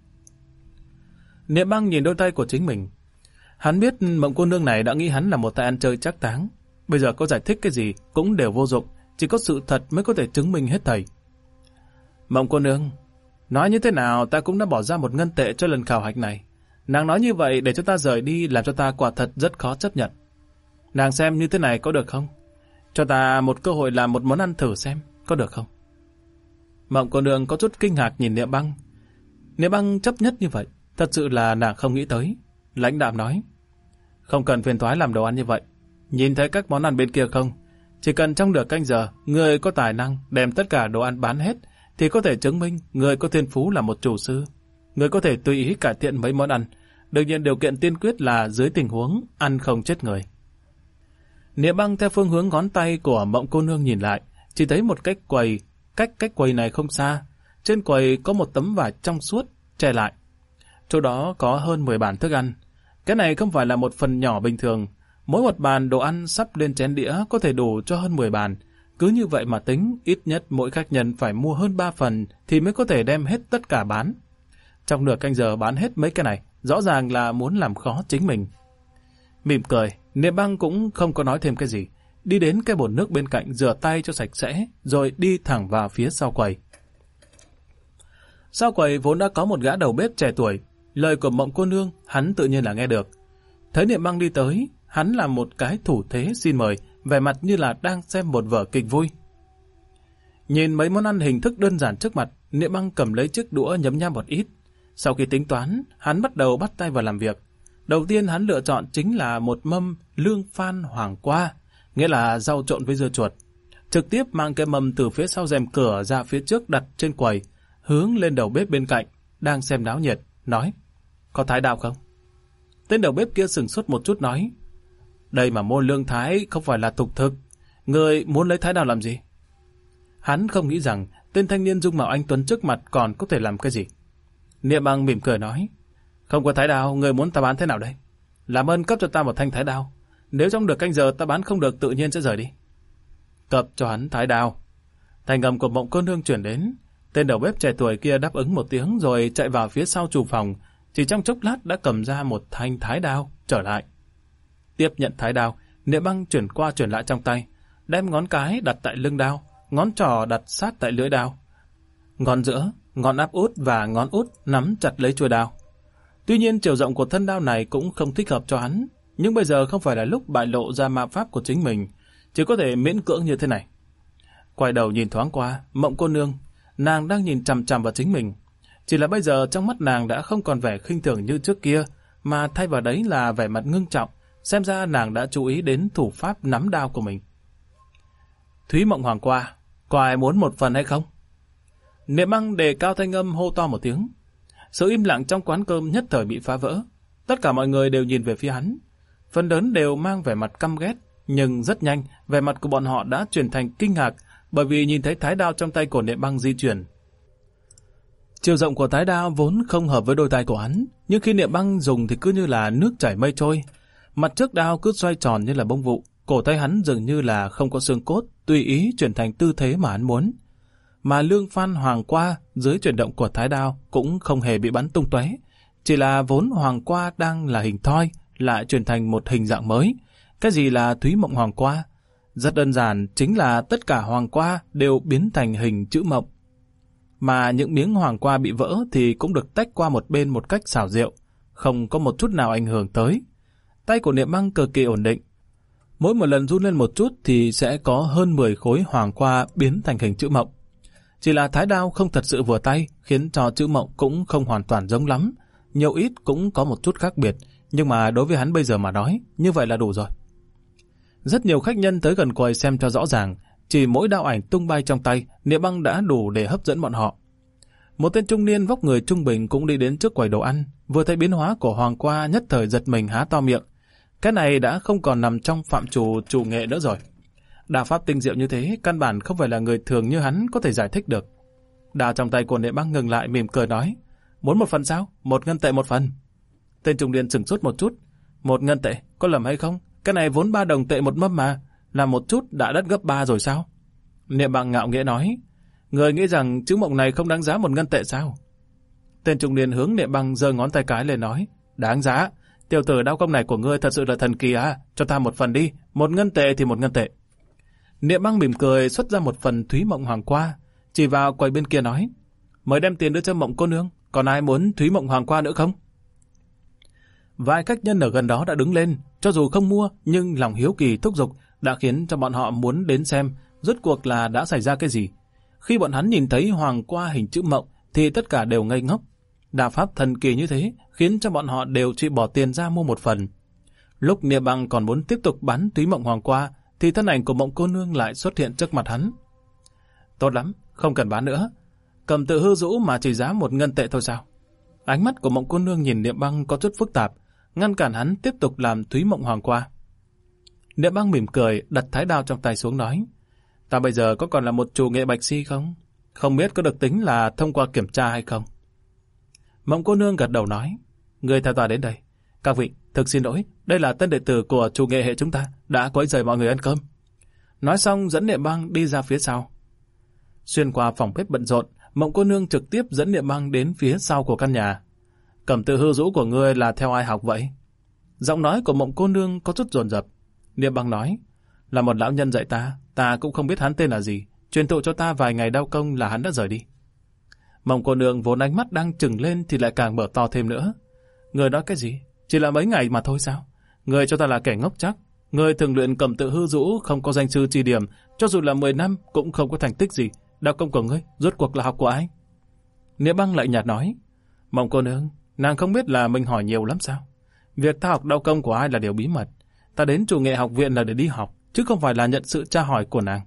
Niệm Băng nhìn đôi tay của chính mình. Hắn biết Mộng cô nương này đã nghĩ hắn là một tay ăn chơi trác táng. Bây giờ có giải thích cái gì cũng đều vô dụng, chỉ có sự thật mới có thể chứng minh hết thảy. Mộng cô nương, nói như thế nào ta cũng đã bỏ ra 1 ngân tệ cho lần khảo hạch này. Nàng nói như vậy để cho ta rời đi làm cho ta quả thật rất khó chấp nhận. Nàng xem như thế này có được không? Cho ta một cơ hội làm một món ăn thử xem, có được không? Mộng cô nương có chút kinh ngạc nhìn Niệm Băng. Niệm Băng chấp nhất như vậy, thật sự là nàng không nghĩ tới. Lãnh đạm nói, không cần phiền toái làm đồ ăn như vậy. Nhìn thấy các món ăn bên kia không? Chỉ cần trong nửa canh giờ, người có tài năng đem tất cả đồ ăn bán hết, thì có thể chứng minh người có thiên phú là một chủ sư. Người có thể tùy ý cải thiện mấy món ăn. Đương nhiên điều kiện tiên quyết là dưới tình huống ăn không chết người. Niệm Băng theo phương hướng ngón tay của Mộng cô nương nhìn lại, chỉ thấy một cách quầy này không xa. Trên quầy có một tấm vải trong suốt che lại. Chỗ đó có hơn 10 bàn thức ăn. Cái này không phải là một phần nhỏ bình thường. Mỗi một bàn đồ ăn sắp lên chén đĩa có thể đủ cho hơn 10 bàn. Cứ như vậy mà tính, ít nhất mỗi khách nhân phải mua hơn 3 phần thì mới có thể đem hết tất cả bán. Trong nửa canh giờ bán hết mấy cái này, rõ ràng là muốn làm khó chính mình. Mỉm cười, Niệm Băng cũng không có nói thêm cái gì. Đi đến cái bồn nước bên cạnh rửa tay cho sạch sẽ, rồi đi thẳng vào phía sau quầy. Sau quầy vốn đã có một gã đầu bếp trẻ tuổi. Lời của Mộng cô nương hắn tự nhiên là nghe được. Thấy Niệm Băng đi tới, hắn làm một cái thủ thế xin mời, vẻ mặt như là đang xem một vở kịch vui. Nhìn mấy món ăn hình thức đơn giản trước mặt, Niệm Băng cầm lấy chiếc đũa nhấm nháp một ít. Sau khi tính toán, hắn bắt đầu bắt tay vào làm việc. Đầu tiên hắn lựa chọn chính là một mâm lương phan hoàng qua, nghĩa là rau trộn với dưa chuột. Trực tiếp mang cái mâm từ phía sau rèm cửa ra phía trước đặt trên quầy, hướng lên đầu bếp bên cạnh, đang xem náo nhiệt, nói: "Có thái đao không?" Tên đầu bếp kia sửng sốt một chút nói: "Đây mà mua lương thái không phải là tục thực, người muốn lấy thái đao làm gì?" Hắn không nghĩ rằng tên thanh niên dung mạo anh tuấn trước mặt còn có thể làm cái gì. Niệm Băng mỉm cười nói: "Không có thái đao, người muốn ta bán thế nào đây? Làm ơn cấp cho ta một thanh thái đao. Nếu trong được canh giờ ta bán không được tự nhiên sẽ rời đi." Cấp cho hắn thái đao. Thành âm của Mộng cô nương chuyển đến. Tên đầu bếp trẻ tuổi kia đáp ứng một tiếng rồi chạy vào phía sau chủ phòng. Chỉ trong chốc lát đã cầm ra một thanh thái đao trở lại. Tiếp nhận thái đao, Niệm Băng chuyển qua chuyển lại trong tay, đem ngón cái đặt tại lưng đao, ngón trỏ đặt sát tại lưỡi đao, ngón giữa, ngón áp út và ngón út nắm chặt lấy chuôi đao. Tuy nhiên chiều rộng của thân đao này cũng không thích hợp cho hắn, nhưng bây giờ không phải là lúc bại lộ ra ma pháp của chính mình, chỉ có thể miễn cưỡng như thế này. Quay đầu nhìn thoáng qua, Mộng cô nương, nàng đang nhìn chằm chằm vào chính mình. Chỉ là bây giờ trong mắt nàng đã không còn vẻ khinh thường như trước kia, mà thay vào đấy là vẻ mặt ngưng trọng, xem ra nàng đã chú ý đến thủ pháp nắm đao của mình. "Thúy Mộng Hoàng qua, có ai muốn một phần hay không?" Niệm Băng đề cao thanh âm hô to một tiếng. Sự im lặng trong quán cơm nhất thời bị phá vỡ. Tất cả mọi người đều nhìn về phía hắn. Phần lớn đều mang vẻ mặt căm ghét, nhưng rất nhanh, vẻ mặt của bọn họ đã chuyển thành kinh ngạc, bởi vì nhìn thấy thái đao trong tay của Niệm Băng di chuyển. Chiều rộng của thái đao vốn không hợp với đôi tay của hắn, nhưng khi Niệm Băng dùng thì cứ như là nước chảy mây trôi. Mặt trước đao cứ xoay tròn như là bông vụ, cổ tay hắn dường như là không có xương cốt, tùy ý chuyển thành tư thế mà hắn muốn. Mà lương phan hoàng qua dưới chuyển động của thái đao cũng không hề bị bắn tung tóe, chỉ là vốn hoàng qua đang là hình thoi lại chuyển thành một hình dạng mới. Cái gì là Thúy Mộng Hoàng qua? Rất đơn giản, chính là tất cả hoàng qua đều biến thành hình chữ mộng. Mà những miếng hoàng qua bị vỡ thì cũng được tách qua một bên một cách xảo diệu, không có một chút nào ảnh hưởng tới. Tay của Niệm Băng cực kỳ ổn định. Mỗi một lần run lên một chút thì sẽ có hơn 10 khối hoàng qua biến thành hình chữ mộng. Chỉ là thái đao không thật sự vừa tay, khiến cho chữ mộng cũng không hoàn toàn giống lắm. Nhiều ít cũng có một chút khác biệt, nhưng mà đối với hắn bây giờ mà nói, như vậy là đủ rồi. Rất nhiều khách nhân tới gần quầy xem cho rõ ràng, chỉ mỗi đạo ảnh tung bay trong tay, Niệm Băng đã đủ để hấp dẫn bọn họ. Một tên trung niên vóc người trung bình cũng đi đến trước quầy đồ ăn, vừa thấy biến hóa của hoàng qua nhất thời giật mình há to miệng. Cái này đã không còn nằm trong phạm trù chủ nghệ nữa rồi. Đao pháp tinh diệu như thế, căn bản không phải là người thường như hắn có thể giải thích được. Đao trong tay của Niệm Băng ngừng lại mỉm cười nói: "Muốn một phần sao? 1 ngân tệ 1 phần." Tên trung niên sửng sốt một chút. 1 ngân tệ, có lầm hay không? Cái này vốn 3 đồng tệ một mâm mà, làm một chút đã đắt gấp 3 rồi sao? Niệm Băng ngạo nghễ nói: "Người nghĩ rằng chữ mộng này không đáng giá 1 ngân tệ sao?" Tên trung niên hướng Niệm Băng giơ ngón tay cái lên nói: "Đáng giá. Tiểu tử đao công này của ngươi thật sự là thần kỳ à? Cho ta 1 phần đi, 1 ngân tệ thì 1 ngân tệ." Niệm Băng mỉm cười xuất ra 1 phần Thúy Mộng Hoàng qua, chỉ vào quầy bên kia nói: "Mời đem tiền đưa cho Mộng cô nương, còn ai muốn Thúy Mộng Hoàng qua nữa không?" Vài khách nhân ở gần đó đã đứng lên, cho dù không mua nhưng lòng hiếu kỳ thúc giục đã khiến cho bọn họ muốn đến xem rốt cuộc là đã xảy ra cái gì. Khi bọn hắn nhìn thấy hoàng qua hình chữ mộng thì tất cả đều ngây ngốc. Đao pháp thần kỳ như thế khiến cho bọn họ đều chỉ bỏ tiền ra mua 1 phần. Lúc Niệm Băng còn muốn tiếp tục bắn Túy Mộng Hoàng qua, thì thân ảnh của Mộng Cô Nương lại xuất hiện trước mặt hắn. Tốt lắm, không cần bán nữa. Cầm tự hư rũ mà chỉ giá 1 ngân tệ thôi sao? Ánh mắt của Mộng Cô Nương nhìn Niệm Băng có chút phức tạp, ngăn cản hắn tiếp tục làm Túy Mộng Hoàng qua. Niệm Băng mỉm cười, đặt thái đao trong tay xuống nói, ta bây giờ có còn là một chủ nghệ bạch si không? Không biết có được tính là thông qua kiểm tra hay không? Mộng Cô Nương gật đầu nói, người theo ta đến đây. Các vị, thực xin lỗi, đây là tân đệ tử của chủ nghệ hệ chúng ta, đã quấy rầy mọi người ăn cơm. Nói xong dẫn Niệm Băng đi ra phía sau. Xuyên qua phòng bếp bận rộn, Mộng Cô Nương trực tiếp dẫn Niệm Băng đến phía sau của căn nhà. Cầm tự hư rũ của ngươi là theo ai học vậy? Giọng nói của Mộng Cô Nương có chút dồn dập. Niệm Băng nói, là một lão nhân dạy ta cũng không biết hắn tên là gì, truyền thụ cho ta vài ngày đao công là hắn đã rời đi. Mộng Cô Nương vốn ánh mắt đang trừng lên thì lại càng mở to thêm nữa. Người nói cái gì? Chỉ là mấy ngày mà thôi sao? Người cho ta là kẻ ngốc chắc. Người thường luyện cầm tự hư rũ, không có danh sư chỉ điểm, cho dù là 10 năm cũng không có thành tích gì. Đao công của ngươi, rốt cuộc là học của ai? Niệm Băng lại nhạt nói, Mộng Cô Nương, nàng không biết là mình hỏi nhiều lắm sao? Việc ta học đao công của ai là điều bí mật. Ta đến chủ nghệ học viện là để đi học, chứ không phải là nhận sự tra hỏi của nàng.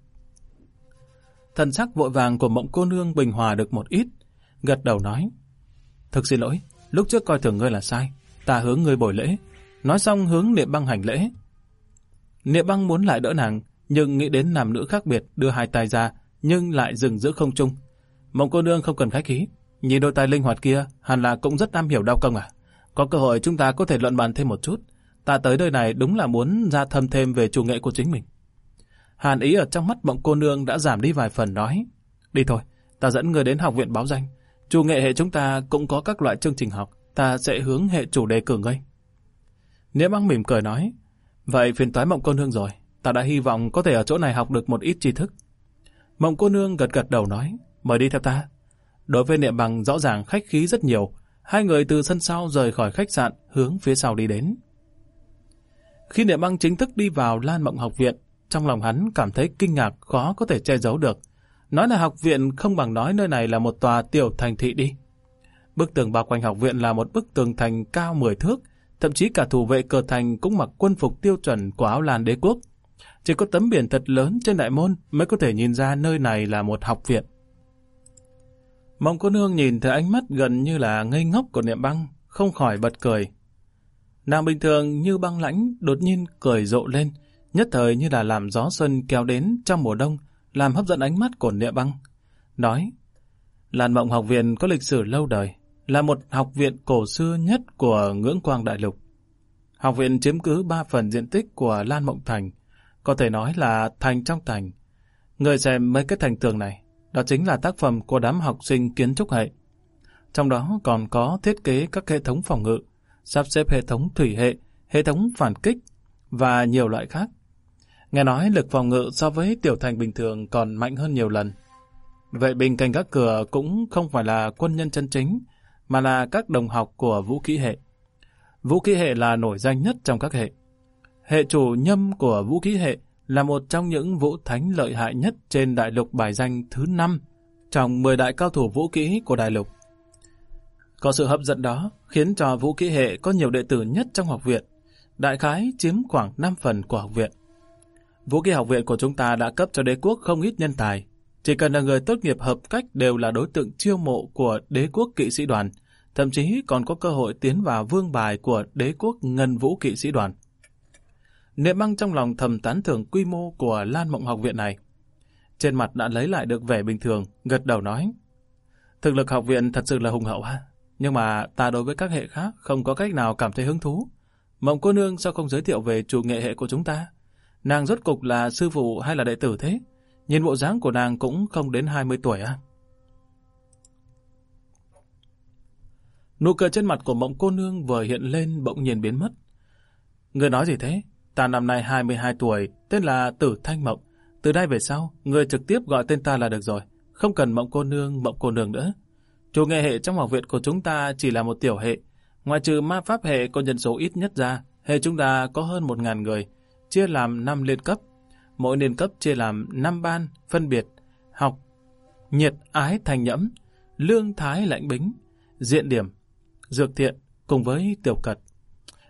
Thần sắc vội vàng của Mộng Cô Nương bình hòa được một ít, gật đầu nói, thực xin lỗi, lúc trước coi thường ngươi là sai, ta hướng ngươi bồi lễ. Nói xong hướng Niệm Băng hành lễ. Niệm Băng muốn lại đỡ nàng, nhưng nghĩ đến nam nữ khác biệt, đưa hai tay ra, nhưng lại dừng giữa không trung. Mộng Cô Nương không cần khách khí, nhìn đôi tay linh hoạt kia, hẳn là cũng rất am hiểu đao công à? Có cơ hội chúng ta có thể luận bàn thêm một chút. Ta tới nơi này đúng là muốn ra thâm thêm về chủ nghệ của chính mình. Hàn ý ở trong mắt Mộng Cô Nương đã giảm đi vài phần, nói, đi thôi, ta dẫn người đến học viện báo danh. Chủ nghệ hệ chúng ta cũng có các loại chương trình học, ta sẽ hướng hệ chủ đề cử ngươi. Niệm Băng mỉm cười nói, vậy phiền toái Mộng Cô Nương rồi, ta đã hy vọng có thể ở chỗ này học được một ít tri thức. Mộng Cô Nương gật gật đầu nói, mời đi theo ta. Đối với Niệm Băng rõ ràng khách khí rất nhiều, hai người từ sân sau rời khỏi khách sạn, hướng phía sau đi đến. Khi Niệm Băng chính thức đi vào Lan Mộng học viện, trong lòng hắn cảm thấy kinh ngạc khó có thể che giấu được. Nói là học viện không bằng nói nơi này là một tòa tiểu thành thị đi. Bức tường bao quanh học viện là một bức tường thành cao 10 thước, thậm chí cả thủ vệ cửa thành cũng mặc quân phục tiêu chuẩn của Áo Lan đế quốc. Chỉ có tấm biển thật lớn trên đại môn mới có thể nhìn ra nơi này là một học viện. Mộng Cô Nương nhìn thấy ánh mắt gần như là ngây ngốc của Niệm Băng, không khỏi bật cười. Nàng bình thường như băng lãnh, đột nhiên cười rộ lên, nhất thời như là làm gió xuân kéo đến trong mùa đông, làm hấp dẫn ánh mắt của Niệm Băng. Nói, Lan Mộng học viện có lịch sử lâu đời, là một học viện cổ xưa nhất của Ngưỡng Quang Đại Lục. Học viện chiếm cứ 3 phần diện tích của Lan Mộng Thành, có thể nói là thành trong thành. Người xem mấy cái thành tường này, đó chính là tác phẩm của đám học sinh kiến trúc hệ. Trong đó còn có thiết kế các hệ thống phòng ngự, sắp xếp hệ thống thủy hệ, hệ thống phản kích và nhiều loại khác. Nghe nói lực phòng ngự so với tiểu thành bình thường còn mạnh hơn nhiều lần. Vệ binh canh gác cửa cũng không phải là quân nhân chân chính, mà là các đồng học của vũ khí hệ. Vũ khí hệ là nổi danh nhất trong các hệ. Hệ chủ Nhâm của vũ khí hệ là một trong những vũ thánh lợi hại nhất trên đại lục, bài danh thứ 5 trong 10 đại cao thủ vũ khí của đại lục. Có sự hấp dẫn đó khiến cho vũ khí hệ có nhiều đệ tử nhất trong học viện, đại khái chiếm khoảng 5 phần của học viện. Vũ khí học viện của chúng ta đã cấp cho đế quốc không ít nhân tài. Chỉ cần là người tốt nghiệp hợp cách đều là đối tượng chiêu mộ của đế quốc kỵ sĩ đoàn, thậm chí còn có cơ hội tiến vào vương bài của đế quốc ngân vũ kỵ sĩ đoàn. Niệm Băng trong lòng thầm tán thưởng quy mô của Lan Mộng học viện này. Trên mặt đã lấy lại được vẻ bình thường, gật đầu nói, thực lực học viện thật sự là hùng hậu ha, nhưng mà ta đối với các hệ khác không có cách nào cảm thấy hứng thú. Mộng Cô Nương sao không giới thiệu về chủ nghệ hệ của chúng ta? Nàng rốt cục là sư phụ hay là đệ tử thế? Nhìn bộ dáng của nàng cũng không đến 20 tuổi à? Nụ cười trên mặt của Mộng Cô Nương vừa hiện lên bỗng nhiên biến mất. Người nói gì thế? Ta năm nay 22 tuổi, tên là Tử Thanh Mộng. Từ đây về sau, người trực tiếp gọi tên ta là được rồi. Không cần Mộng Cô Nương nữa. Chủ nghệ hệ trong học viện của chúng ta chỉ là một tiểu hệ. Ngoại trừ ma pháp hệ có nhân số ít nhất ra, hệ chúng ta có hơn 1.000 người, chia làm 5 liên cấp. Mỗi liên cấp chia làm 5 ban, phân biệt học, nhiệt ái thanh nhẫm, lương thái lãnh bính, diện điểm, dược thiện cùng với tiểu cật.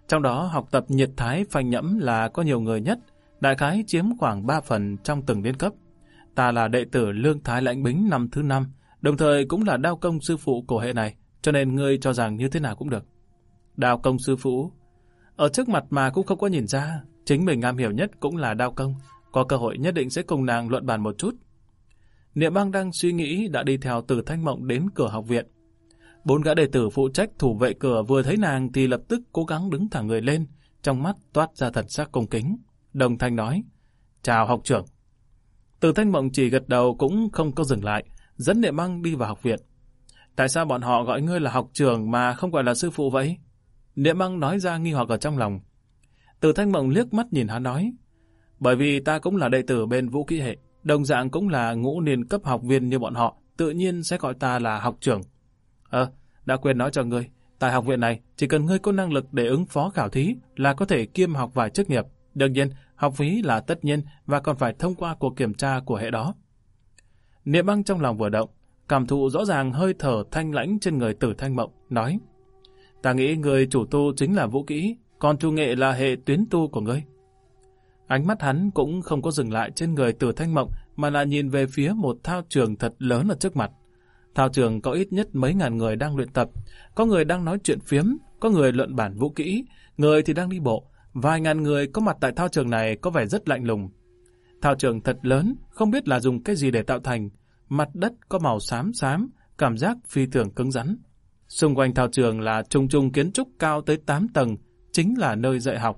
Trong đó học tập nhiệt thái phanh nhẫm là có nhiều người nhất, đại khái chiếm khoảng 3 phần trong từng niên cấp. Ta là đệ tử Lương Thái Lãnh Bính năm thứ 5, đồng thời cũng là đao công sư phụ của hệ này, cho nên ngươi cho rằng như thế nào cũng được. Đao công sư phụ? Ở trước mặt mà cũng không có nhìn ra, chính mình am hiểu nhất cũng là đao công, có cơ hội nhất định sẽ cùng nàng luận bàn một chút. Niệm Băng đang suy nghĩ đã đi theo Từ Thanh Mộng đến cửa học viện. 4 gã đệ tử phụ trách thủ vệ cửa vừa thấy nàng thì lập tức cố gắng đứng thẳng người lên, trong mắt toát ra thần sắc cung kính. Đồng thanh nói, chào học trưởng. Từ Thanh Mộng chỉ gật đầu cũng không có dừng lại, dẫn Niệm Băng đi vào học viện. Tại sao bọn họ gọi ngươi là học trưởng mà không gọi là sư phụ vậy? Niệm Băng nói ra nghi hoặc ở trong lòng. Từ Thanh Mộng liếc mắt nhìn hắn nói, bởi vì ta cũng là đệ tử bên vũ kỹ hệ, đồng dạng cũng là ngũ niên cấp học viên như bọn họ, tự nhiên sẽ gọi ta là học trưởng. Đã quên nói cho ngươi, tại học viện này, chỉ cần ngươi có năng lực để ứng phó khảo thí là có thể kiêm học vài chức nghiệp. Đương nhiên, học phí là tất nhiên và còn phải thông qua cuộc kiểm tra của hệ đó. Niệm Băng trong lòng vừa động, cảm thụ rõ ràng hơi thở thanh lãnh trên người Từ Thanh Mộng, nói, ta nghĩ người chủ tu chính là vũ kỹ, còn chủ nghệ là hệ tuyến tu của ngươi. Ánh mắt hắn cũng không có dừng lại trên người Từ Thanh Mộng mà là nhìn về phía một thao trường thật lớn ở trước mặt. Thao trường có ít nhất mấy ngàn người đang luyện tập, có người đang nói chuyện phiếm, có người luận bản vũ kỹ, người thì đang đi bộ. Vài ngàn người có mặt tại thao trường này có vẻ rất lạnh lùng. Thao trường thật lớn, không biết là dùng cái gì để tạo thành. Mặt đất có màu xám xám, cảm giác phi thường cứng rắn. Xung quanh thao trường là trùng trùng kiến trúc cao tới 8 tầng, chính là nơi dạy học.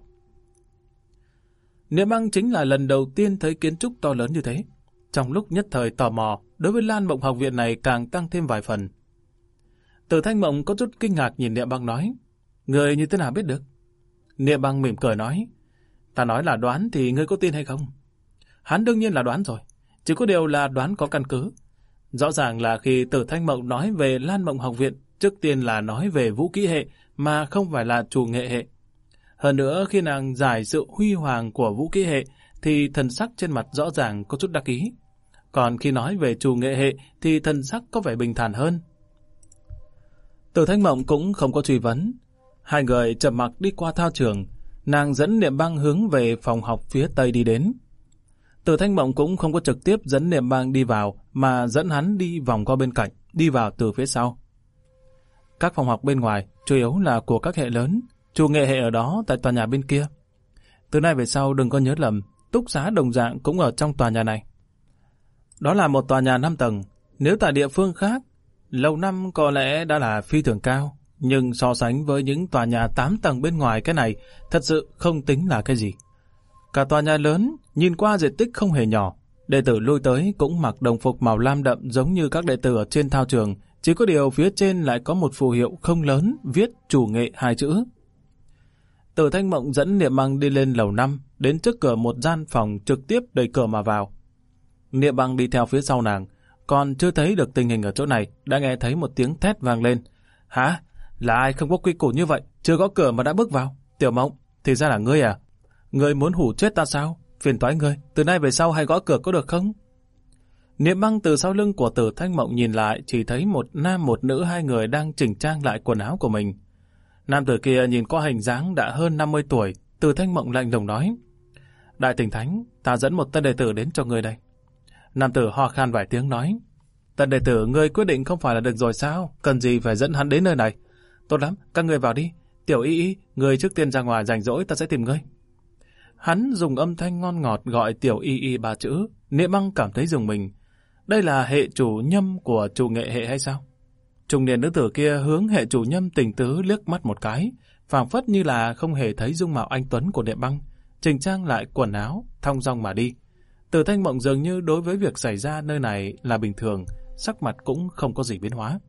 Niệm Băng chính là lần đầu tiên thấy kiến trúc to lớn như thế. Trong lúc nhất thời tò mò, đối với Lan Mộng học viện này càng tăng thêm vài phần. Từ Thanh Mộng có chút kinh ngạc nhìn Niệm Băng nói, người như thế nào biết được? Niệm Băng mỉm cười nói, ta nói là đoán thì ngươi có tin hay không? Hắn đương nhiên là đoán rồi, chỉ có điều là đoán có căn cứ. Rõ ràng là khi Từ Thanh Mộng nói về Lan Mộng học viện, trước tiên là nói về vũ kỹ hệ mà không phải là chủ nghệ hệ. Hơn nữa khi nàng giải sự huy hoàng của vũ kỹ hệ thì thần sắc trên mặt rõ ràng có chút đắc ý. Còn khi nói về chủ nghệ hệ thì thần sắc có vẻ bình thản hơn. Từ Thanh Mộng cũng không có truy vấn. Hai người chậm mặc đi qua thao trường, nàng dẫn Niệm Băng hướng về phòng học phía tây đi đến. Từ Thanh Mộng cũng không có trực tiếp dẫn Niệm Băng đi vào mà dẫn hắn đi vòng qua bên cạnh, đi vào từ phía sau. Các phòng học bên ngoài chủ yếu là của các hệ lớn, chủ nghệ hệ ở đó tại tòa nhà bên kia. Từ nay về sau đừng có nhớ lầm, túc xá đồng dạng cũng ở trong tòa nhà này. Đó là một tòa nhà 5 tầng, nếu tại địa phương khác, lầu năm có lẽ đã là phi thường cao, nhưng so sánh với những tòa nhà 8 tầng bên ngoài cái này, thật sự không tính là cái gì. Cả tòa nhà lớn, nhìn qua diện tích không hề nhỏ, đệ tử lui tới cũng mặc đồng phục màu lam đậm giống như các đệ tử ở trên thao trường, chỉ có điều phía trên lại có một phù hiệu không lớn viết chủ nghệ 2 chữ. Từ Thanh Mộng dẫn Niệm Băng đi lên lầu 5, đến trước cửa một gian phòng trực tiếp đẩy cửa mà vào. Niệm Băng đi theo phía sau nàng, còn chưa thấy được tình hình ở chỗ này, đã nghe thấy một tiếng thét vang lên. Hả? Là ai không có quy củ như vậy, chưa gõ cửa mà đã bước vào? Tiểu Mộng, thì ra là ngươi à? Ngươi muốn hủ chết ta sao? Phiền toái ngươi, từ nay về sau hay gõ cửa có được không? Niệm Băng từ sau lưng của Từ Thanh Mộng nhìn lại, chỉ thấy một nam một nữ hai người đang chỉnh trang lại quần áo của mình. Nam tử kia nhìn qua hình dáng đã hơn 50 tuổi, Từ Thanh Mộng lạnh lùng nói. Đại Thỉnh Thánh, ta dẫn một tân đệ tử đến cho ngươi đây. Nam tử ho khan vài tiếng nói. Tân đệ tử ngươi quyết định không phải là được rồi sao? Cần gì phải dẫn hắn đến nơi này? Tốt lắm, các ngươi vào đi. Tiểu Y Y, ngươi trước tiên ra ngoài rảnh rỗi ta sẽ tìm ngươi. Hắn dùng âm thanh ngon ngọt gọi Tiểu Y Y 3 chữ. Niệm Băng cảm thấy rùng mình. Đây là hệ chủ nhâm của chủ nghệ hệ hay sao? Trung niên nữ tử kia hướng hệ chủ nhâm tình tứ liếc mắt một cái, phảng phất như là không hề thấy dung mạo anh tuấn của Niệm Băng, chỉnh trang lại quần áo, thong dong mà đi. Từ Thanh Mộng dường như đối với việc xảy ra nơi này là bình thường, sắc mặt cũng không có gì biến hóa.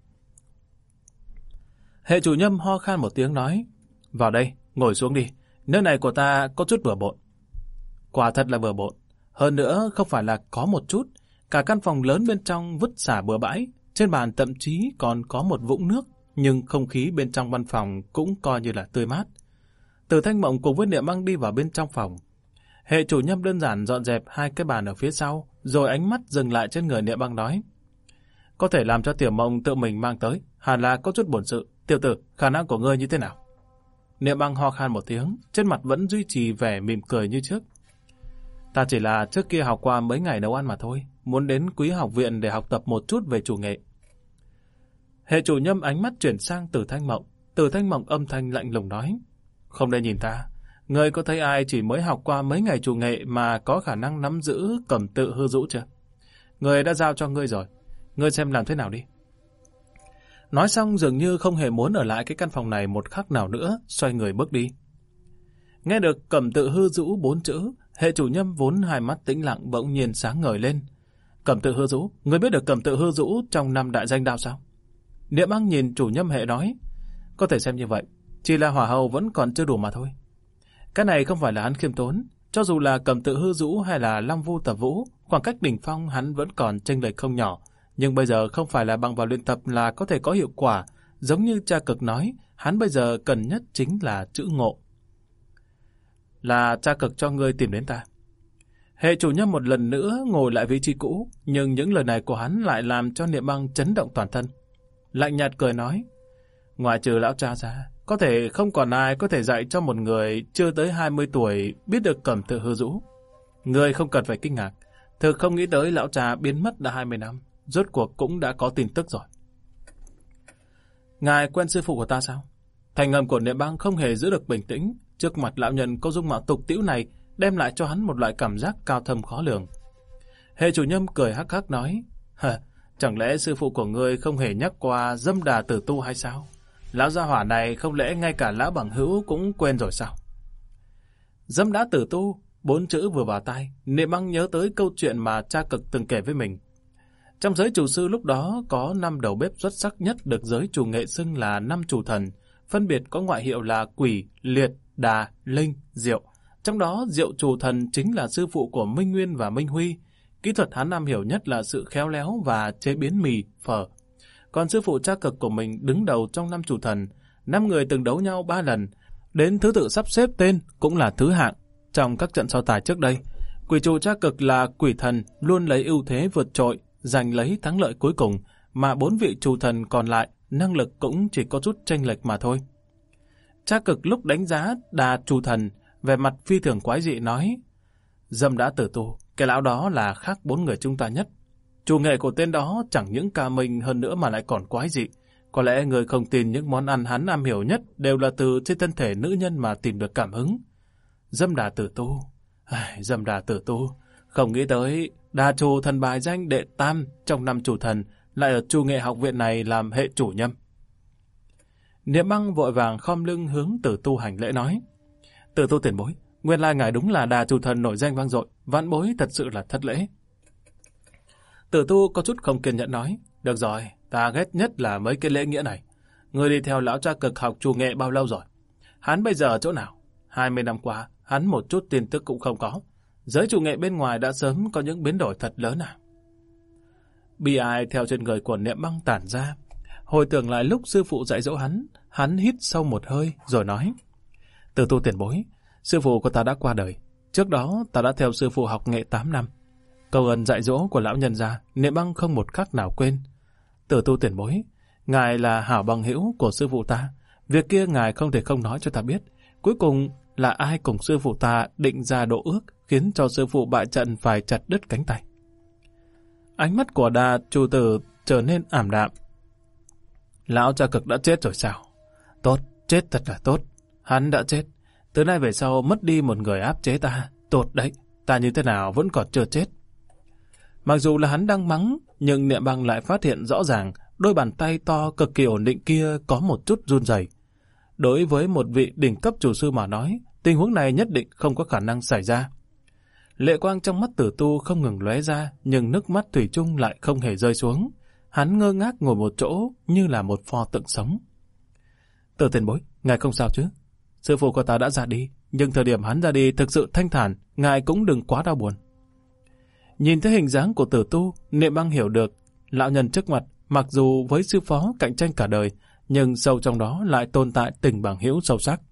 Hệ chủ nhâm ho khan một tiếng nói, vào đây, ngồi xuống đi, nơi này của ta có chút bừa bộn. Quả thật là bừa bộn, hơn nữa không phải là có một chút, cả căn phòng lớn bên trong vứt xả bừa bãi, trên bàn thậm chí còn có một vũng nước, nhưng không khí bên trong văn phòng cũng coi như là tươi mát. Từ Thanh Mộng cùng với Niệm Băng đi vào bên trong phòng. Hệ chủ nhâm đơn giản dọn dẹp hai cái bàn ở phía sau, rồi ánh mắt dừng lại trên người Niệm Băng nói. Có thể làm cho Tiểu Mộng tự mình mang tới, hẳn là có chút bổn sự. Tiểu tử, khả năng của ngươi như thế nào? Niệm Băng ho khan một tiếng, trên mặt vẫn duy trì vẻ mỉm cười như trước. Ta chỉ là trước kia học qua mấy ngày nấu ăn mà thôi, muốn đến Quý học viện để học tập một chút về chủ nghệ. Hệ chủ Nhâm ánh mắt chuyển sang Tử Thanh Mộng. Tử Thanh Mộng âm thanh lạnh lùng nói, không nên nhìn ta. Ngươi có thấy ai chỉ mới học qua mấy ngày chủ nghệ mà có khả năng nắm giữ cẩm tự hư dũ chưa? Người đã giao cho ngươi rồi, ngươi xem làm thế nào đi. Nói xong dường như không hề muốn ở lại cái căn phòng này một khắc nào nữa, xoay người bước đi. Nghe được cẩm tự hư dũ 4 chữ, hệ chủ Nhâm vốn hai mắt tĩnh lặng bỗng nhiên sáng ngời lên. Cẩm tự hư dũ, ngươi biết được cẩm tự hư dũ trong 5 đại danh đạo sao? Niệm Băng nhìn chủ Nhâm hệ nói, có thể xem như vậy, chỉ là hỏa hầu vẫn còn chưa đủ mà thôi. Cái này không phải là hắn khiêm tốn, cho dù là cẩm tự hư dũ hay là long vu tập vũ, khoảng cách đỉnh phong hắn vẫn còn chênh lệch không nhỏ, nhưng bây giờ không phải là bằng vào luyện tập là có thể có hiệu quả, giống như cha Cực nói, hắn bây giờ cần nhất chính là chữ ngộ. Là cha Cực cho ngươi tìm đến ta. Hệ chủ Nhâm một lần nữa ngồi lại vị trí cũ, nhưng những lời này của hắn lại làm cho Niệm Băng chấn động toàn thân. Lạnh nhạt cười nói, ngoài trừ lão cha ra, có thể không còn ai có thể dạy cho một người chưa tới 20 tuổi biết được cẩm tự hư dũ. Ngươi không cần phải kinh ngạc, thực không nghĩ tới lão cha biến mất đã 20 năm, rốt cuộc cũng đã có tin tức rồi. Ngài quen sư phụ của ta sao? Thành âm của Niệm Băng không hề giữ được bình tĩnh, trước mặt lão nhân có dung mạo tục tĩu này đem lại cho hắn một loại cảm giác cao thâm khó lường. Hệ chủ Nhâm cười hắc hắc nói, chẳng lẽ sư phụ của ngươi không hề nhắc qua Dâm Đà Tử Tu hay sao? Lão gia hỏa này không lẽ ngay cả lão bằng hữu cũng quên rồi sao? Dâm Đà Tử Tu, 4 chữ vừa vào tai, Niệm Băng nhớ tới câu chuyện mà cha Cực từng kể với mình. Trong giới chủ sư lúc đó có 5 đầu bếp xuất sắc nhất được giới chủ nghệ xưng là 5 chủ thần, phân biệt có ngoại hiệu là Quỷ, Liệt, Đà, Linh, Diệu. Trong đó Diệu chủ thần chính là sư phụ của Minh Nguyên và Minh Huy. Kỹ thuật hắn am hiểu nhất là sự khéo léo và chế biến mì, phở. Còn sư phụ cha Cực của mình đứng đầu trong 5 chủ thần, 5 người từng đấu nhau 3 lần, đến thứ tự sắp xếp tên cũng là thứ hạng. Trong các trận so tài trước đây, quỷ chủ cha Cực là quỷ thần luôn lấy ưu thế vượt trội, giành lấy thắng lợi cuối cùng, mà 4 vị chủ thần còn lại năng lực cũng chỉ có chút chênh lệch mà thôi. Cha Cực lúc đánh giá Đà chủ thần, về mặt phi thường quái dị nói, Dâm Đà Tử Tu, cái lão đó là khác 4 người chúng ta nhất. Chủ nghệ của tên đó chẳng những ca minh hơn nữa mà lại còn quái dị. Có lẽ người không tin những món ăn hắn am hiểu nhất đều là từ trên thân thể nữ nhân mà tìm được cảm hứng. Dâm Đà Tử Tu, Dâm Đà Tử Tu, không nghĩ tới Đà chủ thần bài danh đệ tam trong 5 chủ thần lại ở chủ nghệ học viện này làm hệ chủ Nhâm. Niệm Băng vội vàng khom lưng hướng Tử Tu hành lễ nói, Tử Tu tiền bối, nguyên lai ngài đúng là Đà chủ thần nổi danh vang dội, vãn bối thật sự là thất lễ. Tử Tu có chút không kiên nhẫn nói, được rồi, ta ghét nhất là mấy cái lễ nghĩa này. Ngươi đi theo lão cha Cực học chủ nghệ bao lâu rồi? Hắn bây giờ ở chỗ nào? 20 năm qua, hắn một chút tin tức cũng không có. Giới chủ nghệ bên ngoài đã sớm có những biến đổi thật lớn à? Bi ai theo trên người của Niệm Băng tản ra. Hồi tưởng lại lúc sư phụ dạy dỗ hắn hít sâu một hơi rồi nói, Tử Tu tiền bối, sư phụ của ta đã qua đời. Trước đó ta đã theo sư phụ học nghệ 8 năm. Câu ân dạy dỗ của lão nhân gia, Niệm Băng không một khắc nào quên. Tử Tu tiền bối, ngài là hảo bằng hữu của sư phụ ta. Việc kia ngài không thể không nói cho ta biết. Cuối cùng là ai cùng sư phụ ta định ra độ ước khiến cho sư phụ bại trận phải chặt đứt cánh tay. Ánh mắt của Đà chủ tử trở nên ảm đạm. Lão cha Cực đã chết rồi sao? Tốt, chết thật là tốt. Hắn đã chết. Từ nay về sau mất đi một người áp chế ta. Tốt đấy, ta như thế nào vẫn còn chưa chết. Mặc dù là hắn đang mắng, nhưng Niệm Băng lại phát hiện rõ ràng đôi bàn tay to cực kỳ ổn định kia có một chút run rẩy. Đối với một vị đỉnh cấp chủ sư mà nói, tình huống này nhất định không có khả năng xảy ra. Lệ quang trong mắt Tử Tu không ngừng lóe ra, nhưng nước mắt thủy chung lại không hề rơi xuống. Hắn ngơ ngác ngồi một chỗ như là một pho tượng sống. Tử tiền bối, ngài không sao chứ? Sư phụ của ta đã ra đi, nhưng thời điểm hắn ra đi thực sự thanh thản, ngài cũng đừng quá đau buồn. Nhìn thấy hình dáng của Tử Tu, Niệm Băng hiểu được, lão nhân trước mặt, mặc dù với sư phó cạnh tranh cả đời, nhưng sâu trong đó lại tồn tại tình bằng hữu sâu sắc.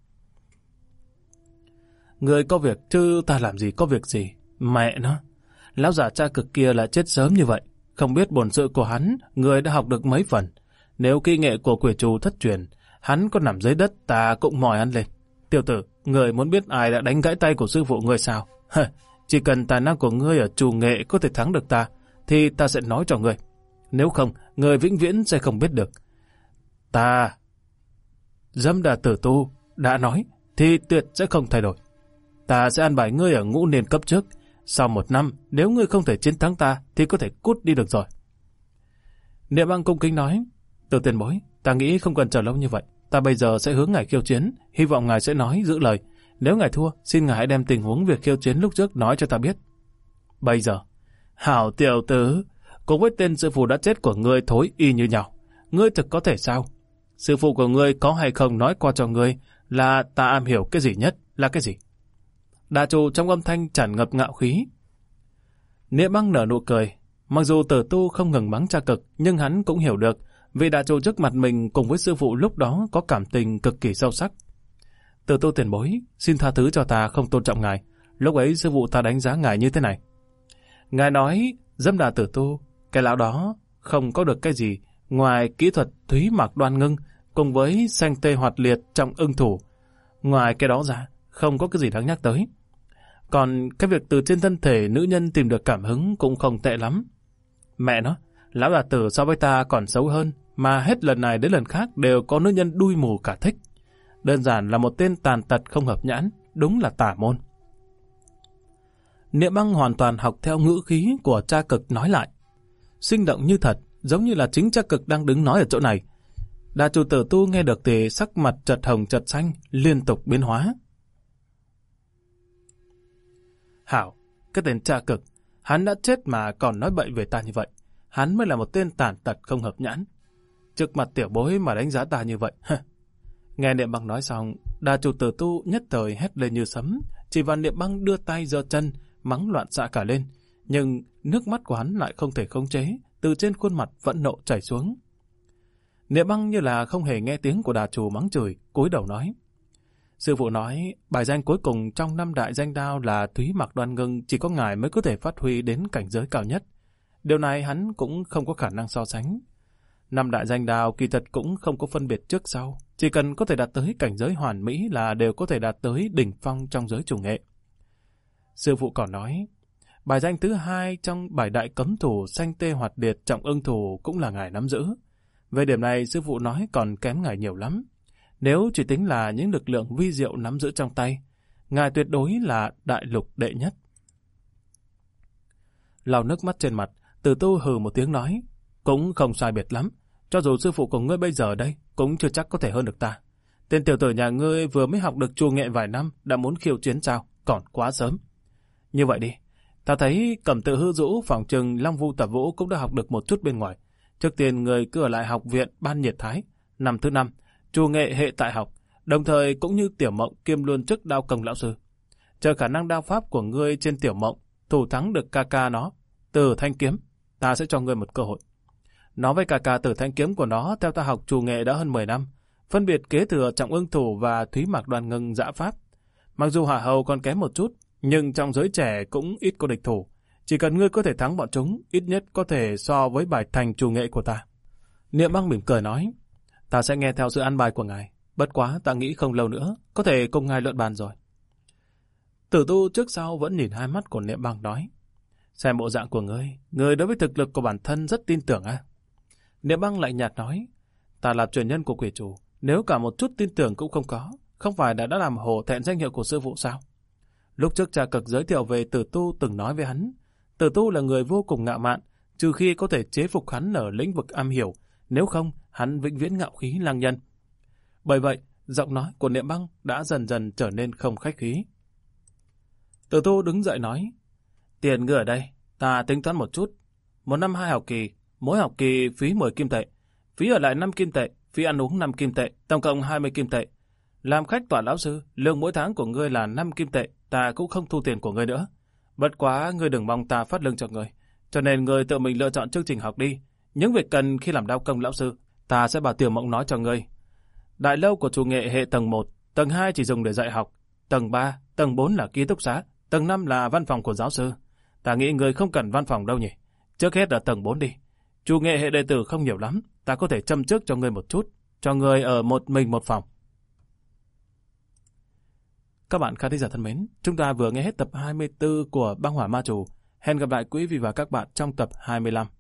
Người có việc chứ ta làm gì có việc gì, mẹ nó. Lão già cha Cực kia lại chết sớm như vậy, không biết bổn sự của hắn, người đã học được mấy phần. Nếu kỹ nghệ của quỷ trù thất truyền, hắn có nằm dưới đất ta cũng mỏi hắn lên. Tiểu tử, người muốn biết ai đã đánh gãy tay của sư phụ ngươi sao? Chỉ cần tài năng của ngươi ở trù nghệ có thể thắng được ta, thì ta sẽ nói cho ngươi. Nếu không, người vĩnh viễn sẽ không biết được. Ta, Dâm Đà Tử Tu, đã nói, thì tuyệt sẽ không thay đổi. Ta sẽ an bài ngươi ở ngũ niên cấp trước. Sau 1 năm, nếu ngươi không thể chiến thắng ta, thì có thể cút đi được rồi. Niệm Băng cung kính nói, Từ tiền bối, ta nghĩ không cần chờ lâu như vậy. Ta bây giờ sẽ hướng ngài khiêu chiến, hy vọng ngài sẽ nói giữ lời. Nếu ngài thua, xin ngài hãy đem tình huống việc khiêu chiến lúc trước nói cho ta biết. Bây giờ, hảo tiểu tử, cùng với tên sư phụ đã chết của ngươi thối y như nhau. Ngươi thực có thể sao? Sư phụ của ngươi có hay không nói qua cho ngươi là ta am hiểu cái gì nhất là cái gì? Đà chủ trong âm thanh tràn ngập ngạo khí. Niệm Băng nở nụ cười. Mặc dù Tử Tu không ngừng mắng Cha Cực, nhưng hắn cũng hiểu được vị đà chủ trước mặt mình cùng với sư phụ lúc đó có cảm tình cực kỳ sâu sắc. Tử Tu tiền bối, xin tha thứ cho ta không tôn trọng ngài. Lúc ấy sư phụ ta đánh giá ngài như thế này. Ngài nói, Dâm Đà Tử Tu, cái lão đó không có được cái gì ngoài kỹ thuật thúy mạc đoan ngưng cùng với xanh tê hoạt liệt trong ưng thủ. Ngoài cái đó ra, không có cái gì đáng nhắc tới. Còn cái việc từ trên thân thể nữ nhân tìm được cảm hứng cũng không tệ lắm. Mẹ nó, lão đà tử so với ta còn xấu hơn, mà hết lần này đến lần khác đều có nữ nhân đuôi mù cả thích. Đơn giản là một tên tàn tật không hợp nhãn, đúng là tà môn. Niệm Băng hoàn toàn học theo ngữ khí của Cha Cực nói lại. Sinh động như thật, giống như là chính Cha Cực đang đứng nói ở chỗ này. Đà chủ Tử Tu nghe được thì sắc mặt chợt hồng chợt xanh, liên tục biến hóa. Hảo, cái tên Cha Cực, hắn đã chết mà còn nói bậy về ta như vậy. Hắn mới là một tên tàn tật không hợp nhãn. Trước mặt tiểu bối mà đánh giá ta như vậy. Nghe Niệm Băng nói xong, đà chủ Tử Tu nhất thời hét lên như sấm. Chỉ vào Niệm Băng đưa tay giơ chân, mắng loạn xạ cả lên. Nhưng nước mắt của hắn lại không thể khống chế, từ trên khuôn mặt vẫn nộ chảy xuống. Niệm Băng như là không hề nghe tiếng của đà chủ mắng chửi, cúi đầu nói. Sư phụ nói, bài danh cuối cùng trong 5 đại danh đao là Thúy Mạc Đoan Ngưng, chỉ có ngài mới có thể phát huy đến cảnh giới cao nhất. Điều này hắn cũng không có khả năng so sánh. 5 đại danh đao kỳ thật cũng không có phân biệt trước sau, chỉ cần có thể đạt tới cảnh giới hoàn mỹ là đều có thể đạt tới đỉnh phong trong giới chủ nghệ. Sư phụ còn nói, bài danh thứ 2 trong 7 đại cấm thủ xanh tê hoạt điệt trọng ưng thủ cũng là ngài nắm giữ. Về điểm này sư phụ nói còn kém ngài nhiều lắm. Nếu chỉ tính là những lực lượng vi diệu nắm giữ trong tay, ngài tuyệt đối là đại lục đệ nhất. Lau nước mắt trên mặt, Tử Tu hừ một tiếng nói, cũng không sai biệt lắm. Cho dù sư phụ của ngươi bây giờ đây, cũng chưa chắc có thể hơn được ta. Tên tiểu tử nhà ngươi vừa mới học được trù nghệ vài năm, đã muốn khiêu chiến sao? Còn quá sớm. Như vậy đi, ta thấy Cẩm Tự Hư Dũ phỏng chừng Long Vu Tập Vũ cũng đã học được một chút bên ngoài. Trước tiên người cứ ở lại học viện Ban Nhiệt Thái, năm thứ 5, trù nghệ hệ tại học, đồng thời cũng như Tiểu Mộng kiêm luôn chức đao công lão sư. Chờ khả năng đao pháp của ngươi trên Tiểu Mộng, thủ thắng được ca ca nó, Từ Thanh Kiếm, ta sẽ cho ngươi một cơ hội. Nói với ca ca Từ Thanh Kiếm của nó, theo ta học trù nghệ đã hơn 10 năm, phân biệt kế thừa Trọng Ưng Thủ và Thúy Mạc Đoan Ngưng dã pháp. Mặc dù Hạ Hầu còn kém một chút, nhưng trong giới trẻ cũng ít có địch thủ. Chỉ cần ngươi có thể thắng bọn chúng, ít nhất có thể so với bài thành trù nghệ của ta. Niệm Băng mỉm cười nói, ta sẽ nghe theo sự an bài của ngài. Bất quá ta nghĩ không lâu nữa, có thể cùng ngài luận bàn rồi. Tử Tu trước sau vẫn nhìn hai mắt của Niệm Băng nói, xem bộ dạng của ngươi đối với thực lực của bản thân rất tin tưởng à? Niệm Băng lạnh nhạt nói, ta là truyền nhân của quỷ chủ, nếu cả một chút tin tưởng cũng không có, không phải đã làm hổ thẹn danh hiệu của sư phụ sao? Lúc trước Cha Cực giới thiệu về Tử Tu từng nói với hắn, Tử Tu là người vô cùng ngạo mạn, trừ khi có thể chế phục hắn ở lĩnh vực am hiểu, nếu không, hắn vĩnh viễn ngạo khí lang nhân. Bởi vậy, giọng nói của Niệm Băng đã dần dần trở nên không khách khí. Tử Tu đứng dậy nói, tiền ngươi ở đây, ta tính toán một chút. 1 năm 2 học kỳ, mỗi học kỳ phí 10 kim tệ, phí ở lại 5 kim tệ, phí ăn uống 5 kim tệ, tổng cộng 20 kim tệ. Làm khách tọa lão sư, lương mỗi tháng của ngươi là 5 kim tệ, ta cũng không thu tiền của ngươi nữa. Bất quá ngươi đừng mong ta phát lương cho ngươi, cho nên ngươi tự mình lựa chọn chương trình học đi. Những việc cần khi làm đao công lão sư, ta sẽ bảo Tiểu Mộng nói cho ngươi. Đại lâu của chủ nghệ hệ tầng 1, tầng 2 chỉ dùng để dạy học, tầng 3, tầng 4 là ký túc xá, tầng 5 là văn phòng của giáo sư. Ta nghĩ ngươi không cần văn phòng đâu nhỉ. Trước hết ở tầng 4 đi. Chủ nghệ hệ đệ tử không nhiều lắm, ta có thể châm trước cho ngươi một chút, cho ngươi ở một mình một phòng. Các bạn khán thính giả thân mến, chúng ta vừa nghe hết tập 24 của Băng Hỏa Ma Chủ. Hẹn gặp lại quý vị và các bạn trong tập 25.